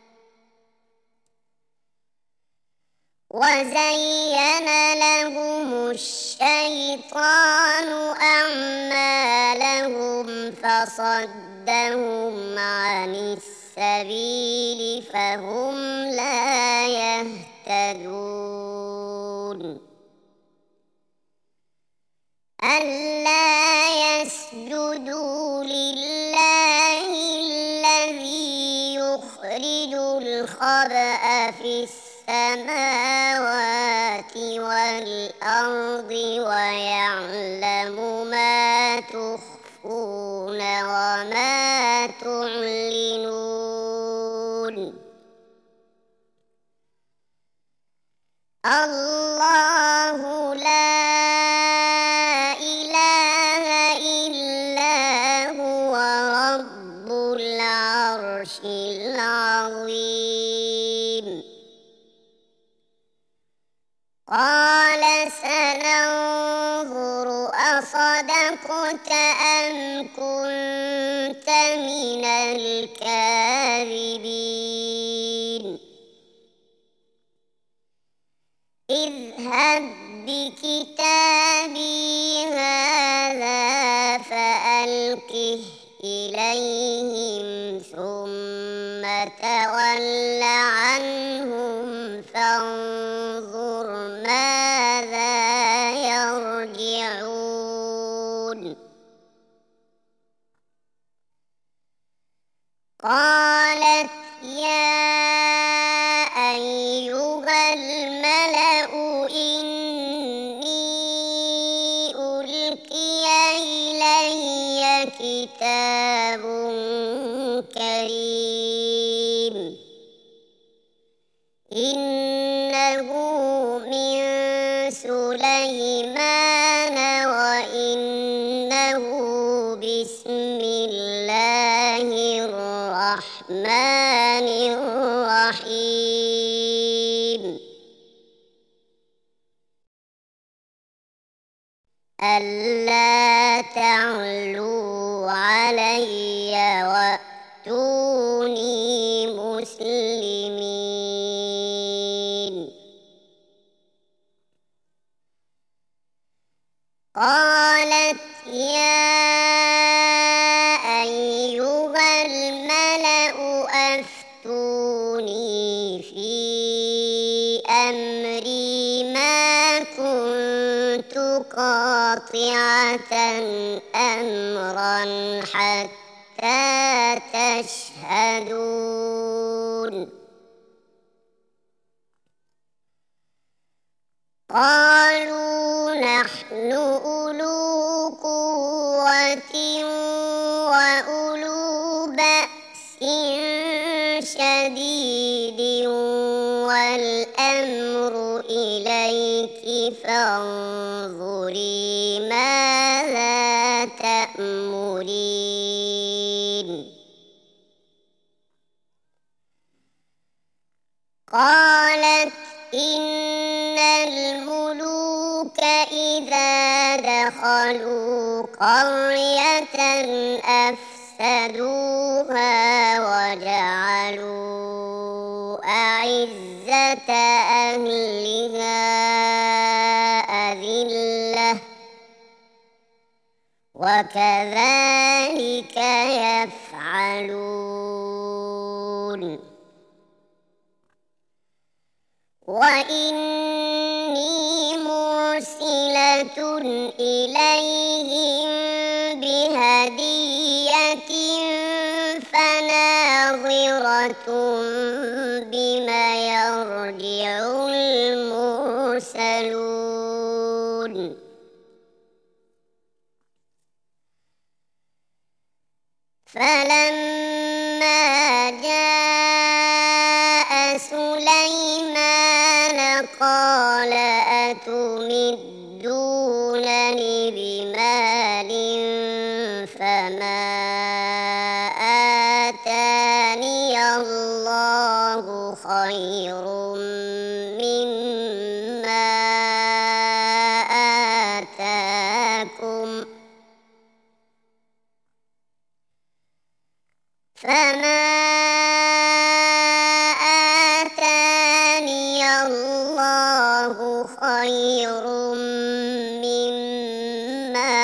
وزين لهم الشيطان أعمالهم فصدهم عن السبيل فهم لا يهتدون. ألا يسجدوا لله الذي يخرج الخبأ في السماوات والأرض ويعلم ما تخفون وما تعلنون. الله لا إله إلا هو رب العرش العظيم. قال سننظر أصدقت أم كنت من الكاذبين. اذهب بكتابي هذا فألقه إليهم ثم تول عنهم فانظر ماذا يرجعون. قالت يا أيها الملأ إني ألقي إلي كتاب كريم إنه من سليمان وإنه بسم الله الرحمن الرحيم ألا تعلوا علي وأتوني مسلمين قالت يا أيها الملأ أفتوني في أمري ما كنت قاطعة أمرا حتى تشهدون قالوا نحن أولو قوة وأولو بأس شديد والأمر إليك فانظري ماذا تأمرين قالت إن الملوك إذا دخلوا قرية أفسدوها وجعلوا أعزة أهلها أذلة وكذلك يفعلون وإني مرسلة إليهم بهدية فناظرة بما يرجع المرسلون فلما جاء سليمان قال أتمدونني بمال فما آتاني الله خير مما آتاكم فما آتاني الله خير مما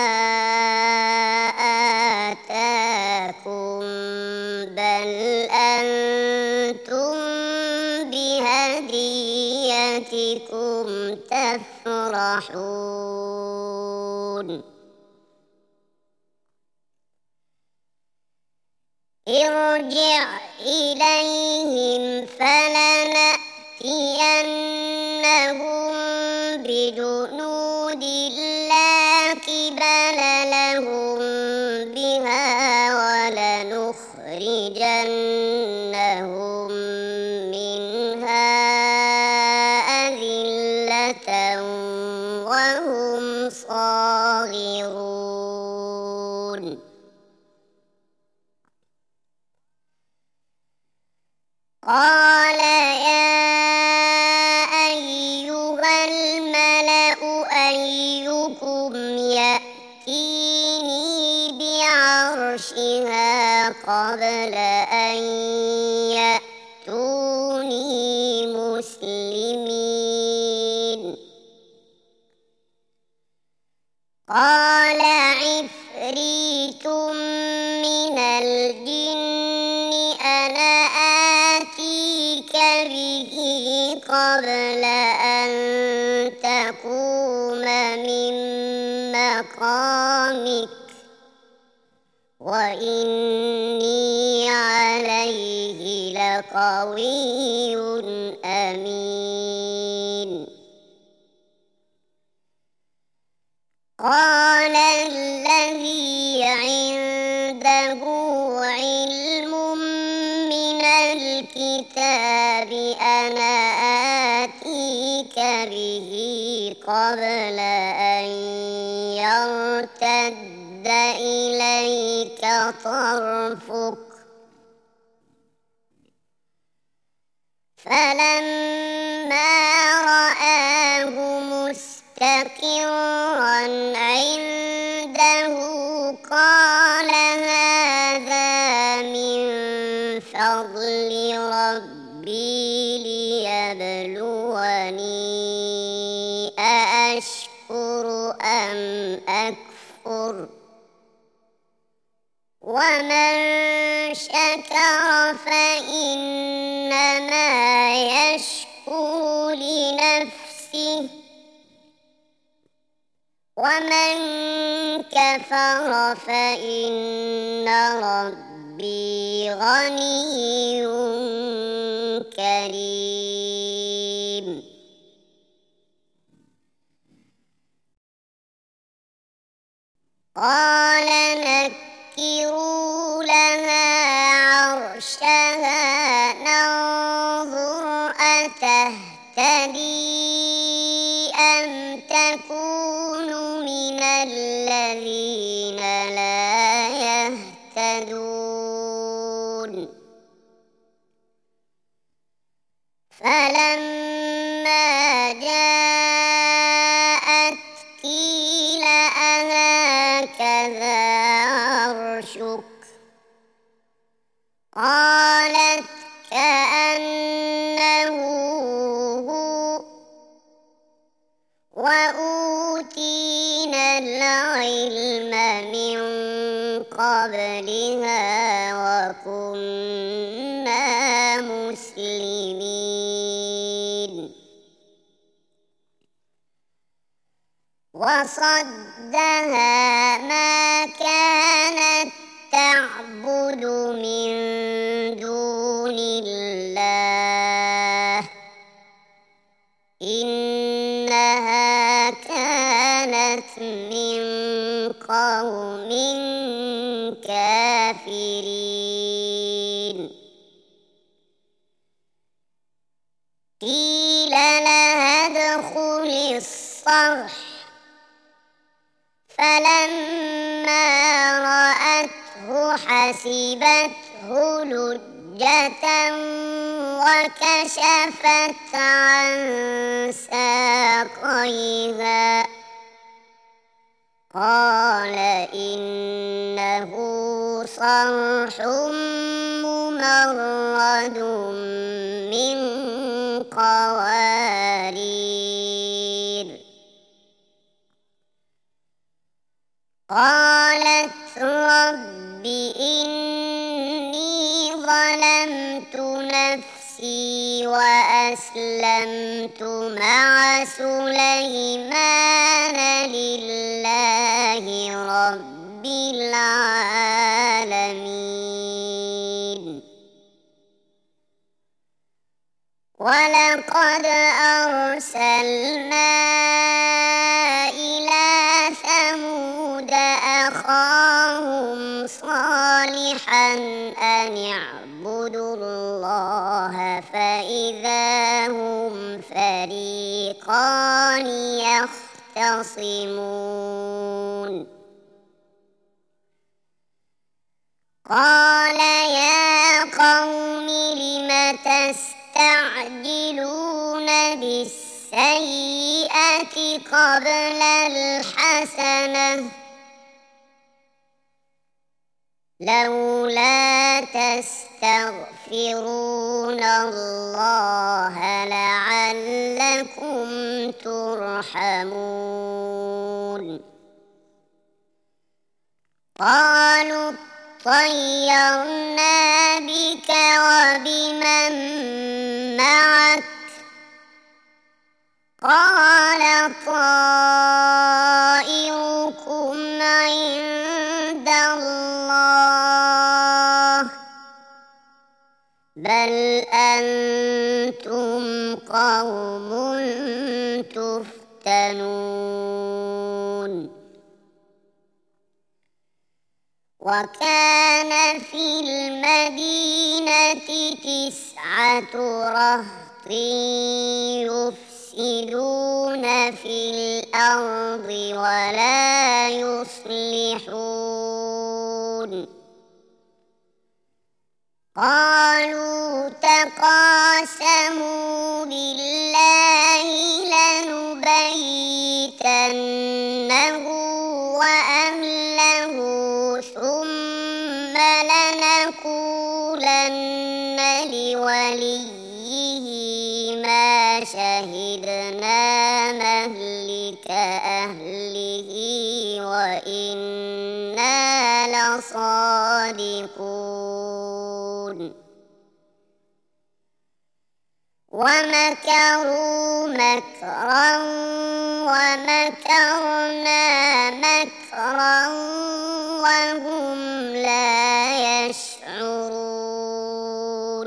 آتاكم بل أنتم بهديتكم تفرحون ارجع إليهم فلنأتينهم بجنود لا قبل لهم بها ولنخرجنهم منها أذلة وهم صاغرون قال يا أيها الملأ أيكم يأتيني بعرشها قبل أن يأتوني مسلمين قال عفريت من الجن أنا آتيك به قبل أن تقوم من مقامك وإني عليه لقوي أمين قال الذي عنده علم من الكتاب أنا آتيك به قبل أن يرتد إليك طرفك فلما رآه مستقرا عنده قال هذا من فضل ربي ليبلوني أأشكر أم أكفر ومن شكر فإنما يشكر لنفسه ومن كفر فإن ربي غني كريم. قال نكروا لها عرشها ننظر أتهتدي أم تكون من الذين لا يهتدون. فلما جاءت قيل أهكذا عرشك قالت كأنه هو وأوتينا العلم من قبلها وكنا مسلمين. وصدها ما كانت تعبد من دون الله إنها كانت من قوم كافرين. قيل لها ادخلي الصرح فلما رأته حسبته لجة وكشفت عن ساقيها قال إنه صرح ممرد من قوارير. قالت رب إني ظلمت نفسي وأسلمت مع سليمان لله رب العالمين. ولقد أرسلنا إلى ثمود أخاهم صالحا أن اعبدوا الله فإذا هم فريقان يختصمون. قال يا قوم لم تستعجلون بالسيئة قبل الحسنة لولا تستغفرون الله لعلكم ترحمون. قالوا طيرنا بك وبمن معك قال طائركم عند الله بل أنتم قوم تفتنون. وكان في المدينة تسعة رهط يفسدون في الأرض ولا يصلحون. قالوا تقاسموا لنقولن لوليه ما شهدنا مهلك أهله وإنا لصادقون ومكروا مكرا ومكرنا مكرا وهم لا يشعرون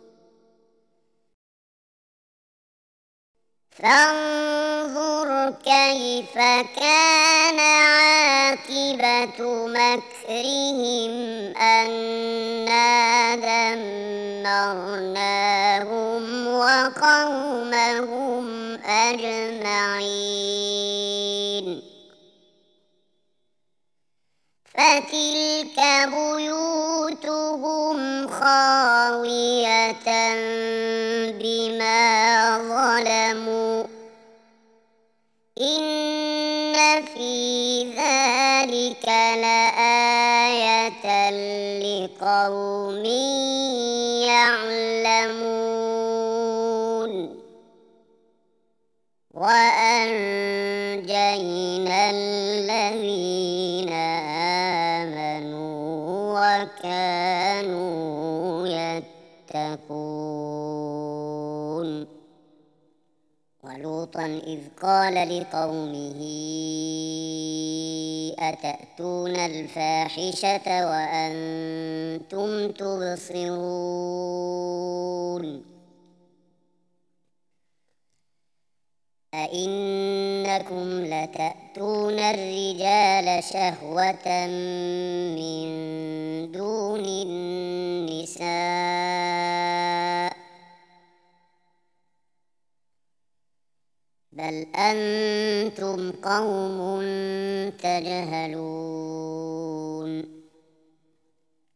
فانظر كيف كان عاقبة مكرهم أنا دمرناهم وقومهم أجمعين فتلك بيوتهم خاوية بما ظلموا إن في ذلك لآية لقوم يعلمون وأنجينا الذين آمنوا وكانوا يتقون ولوطا إذ قال لقومه أتأتون الفاحشة وأنتم تبصرون أئنكم لتأتون الرجال شهوة من دون النساء بل أنتم قوم تجهلون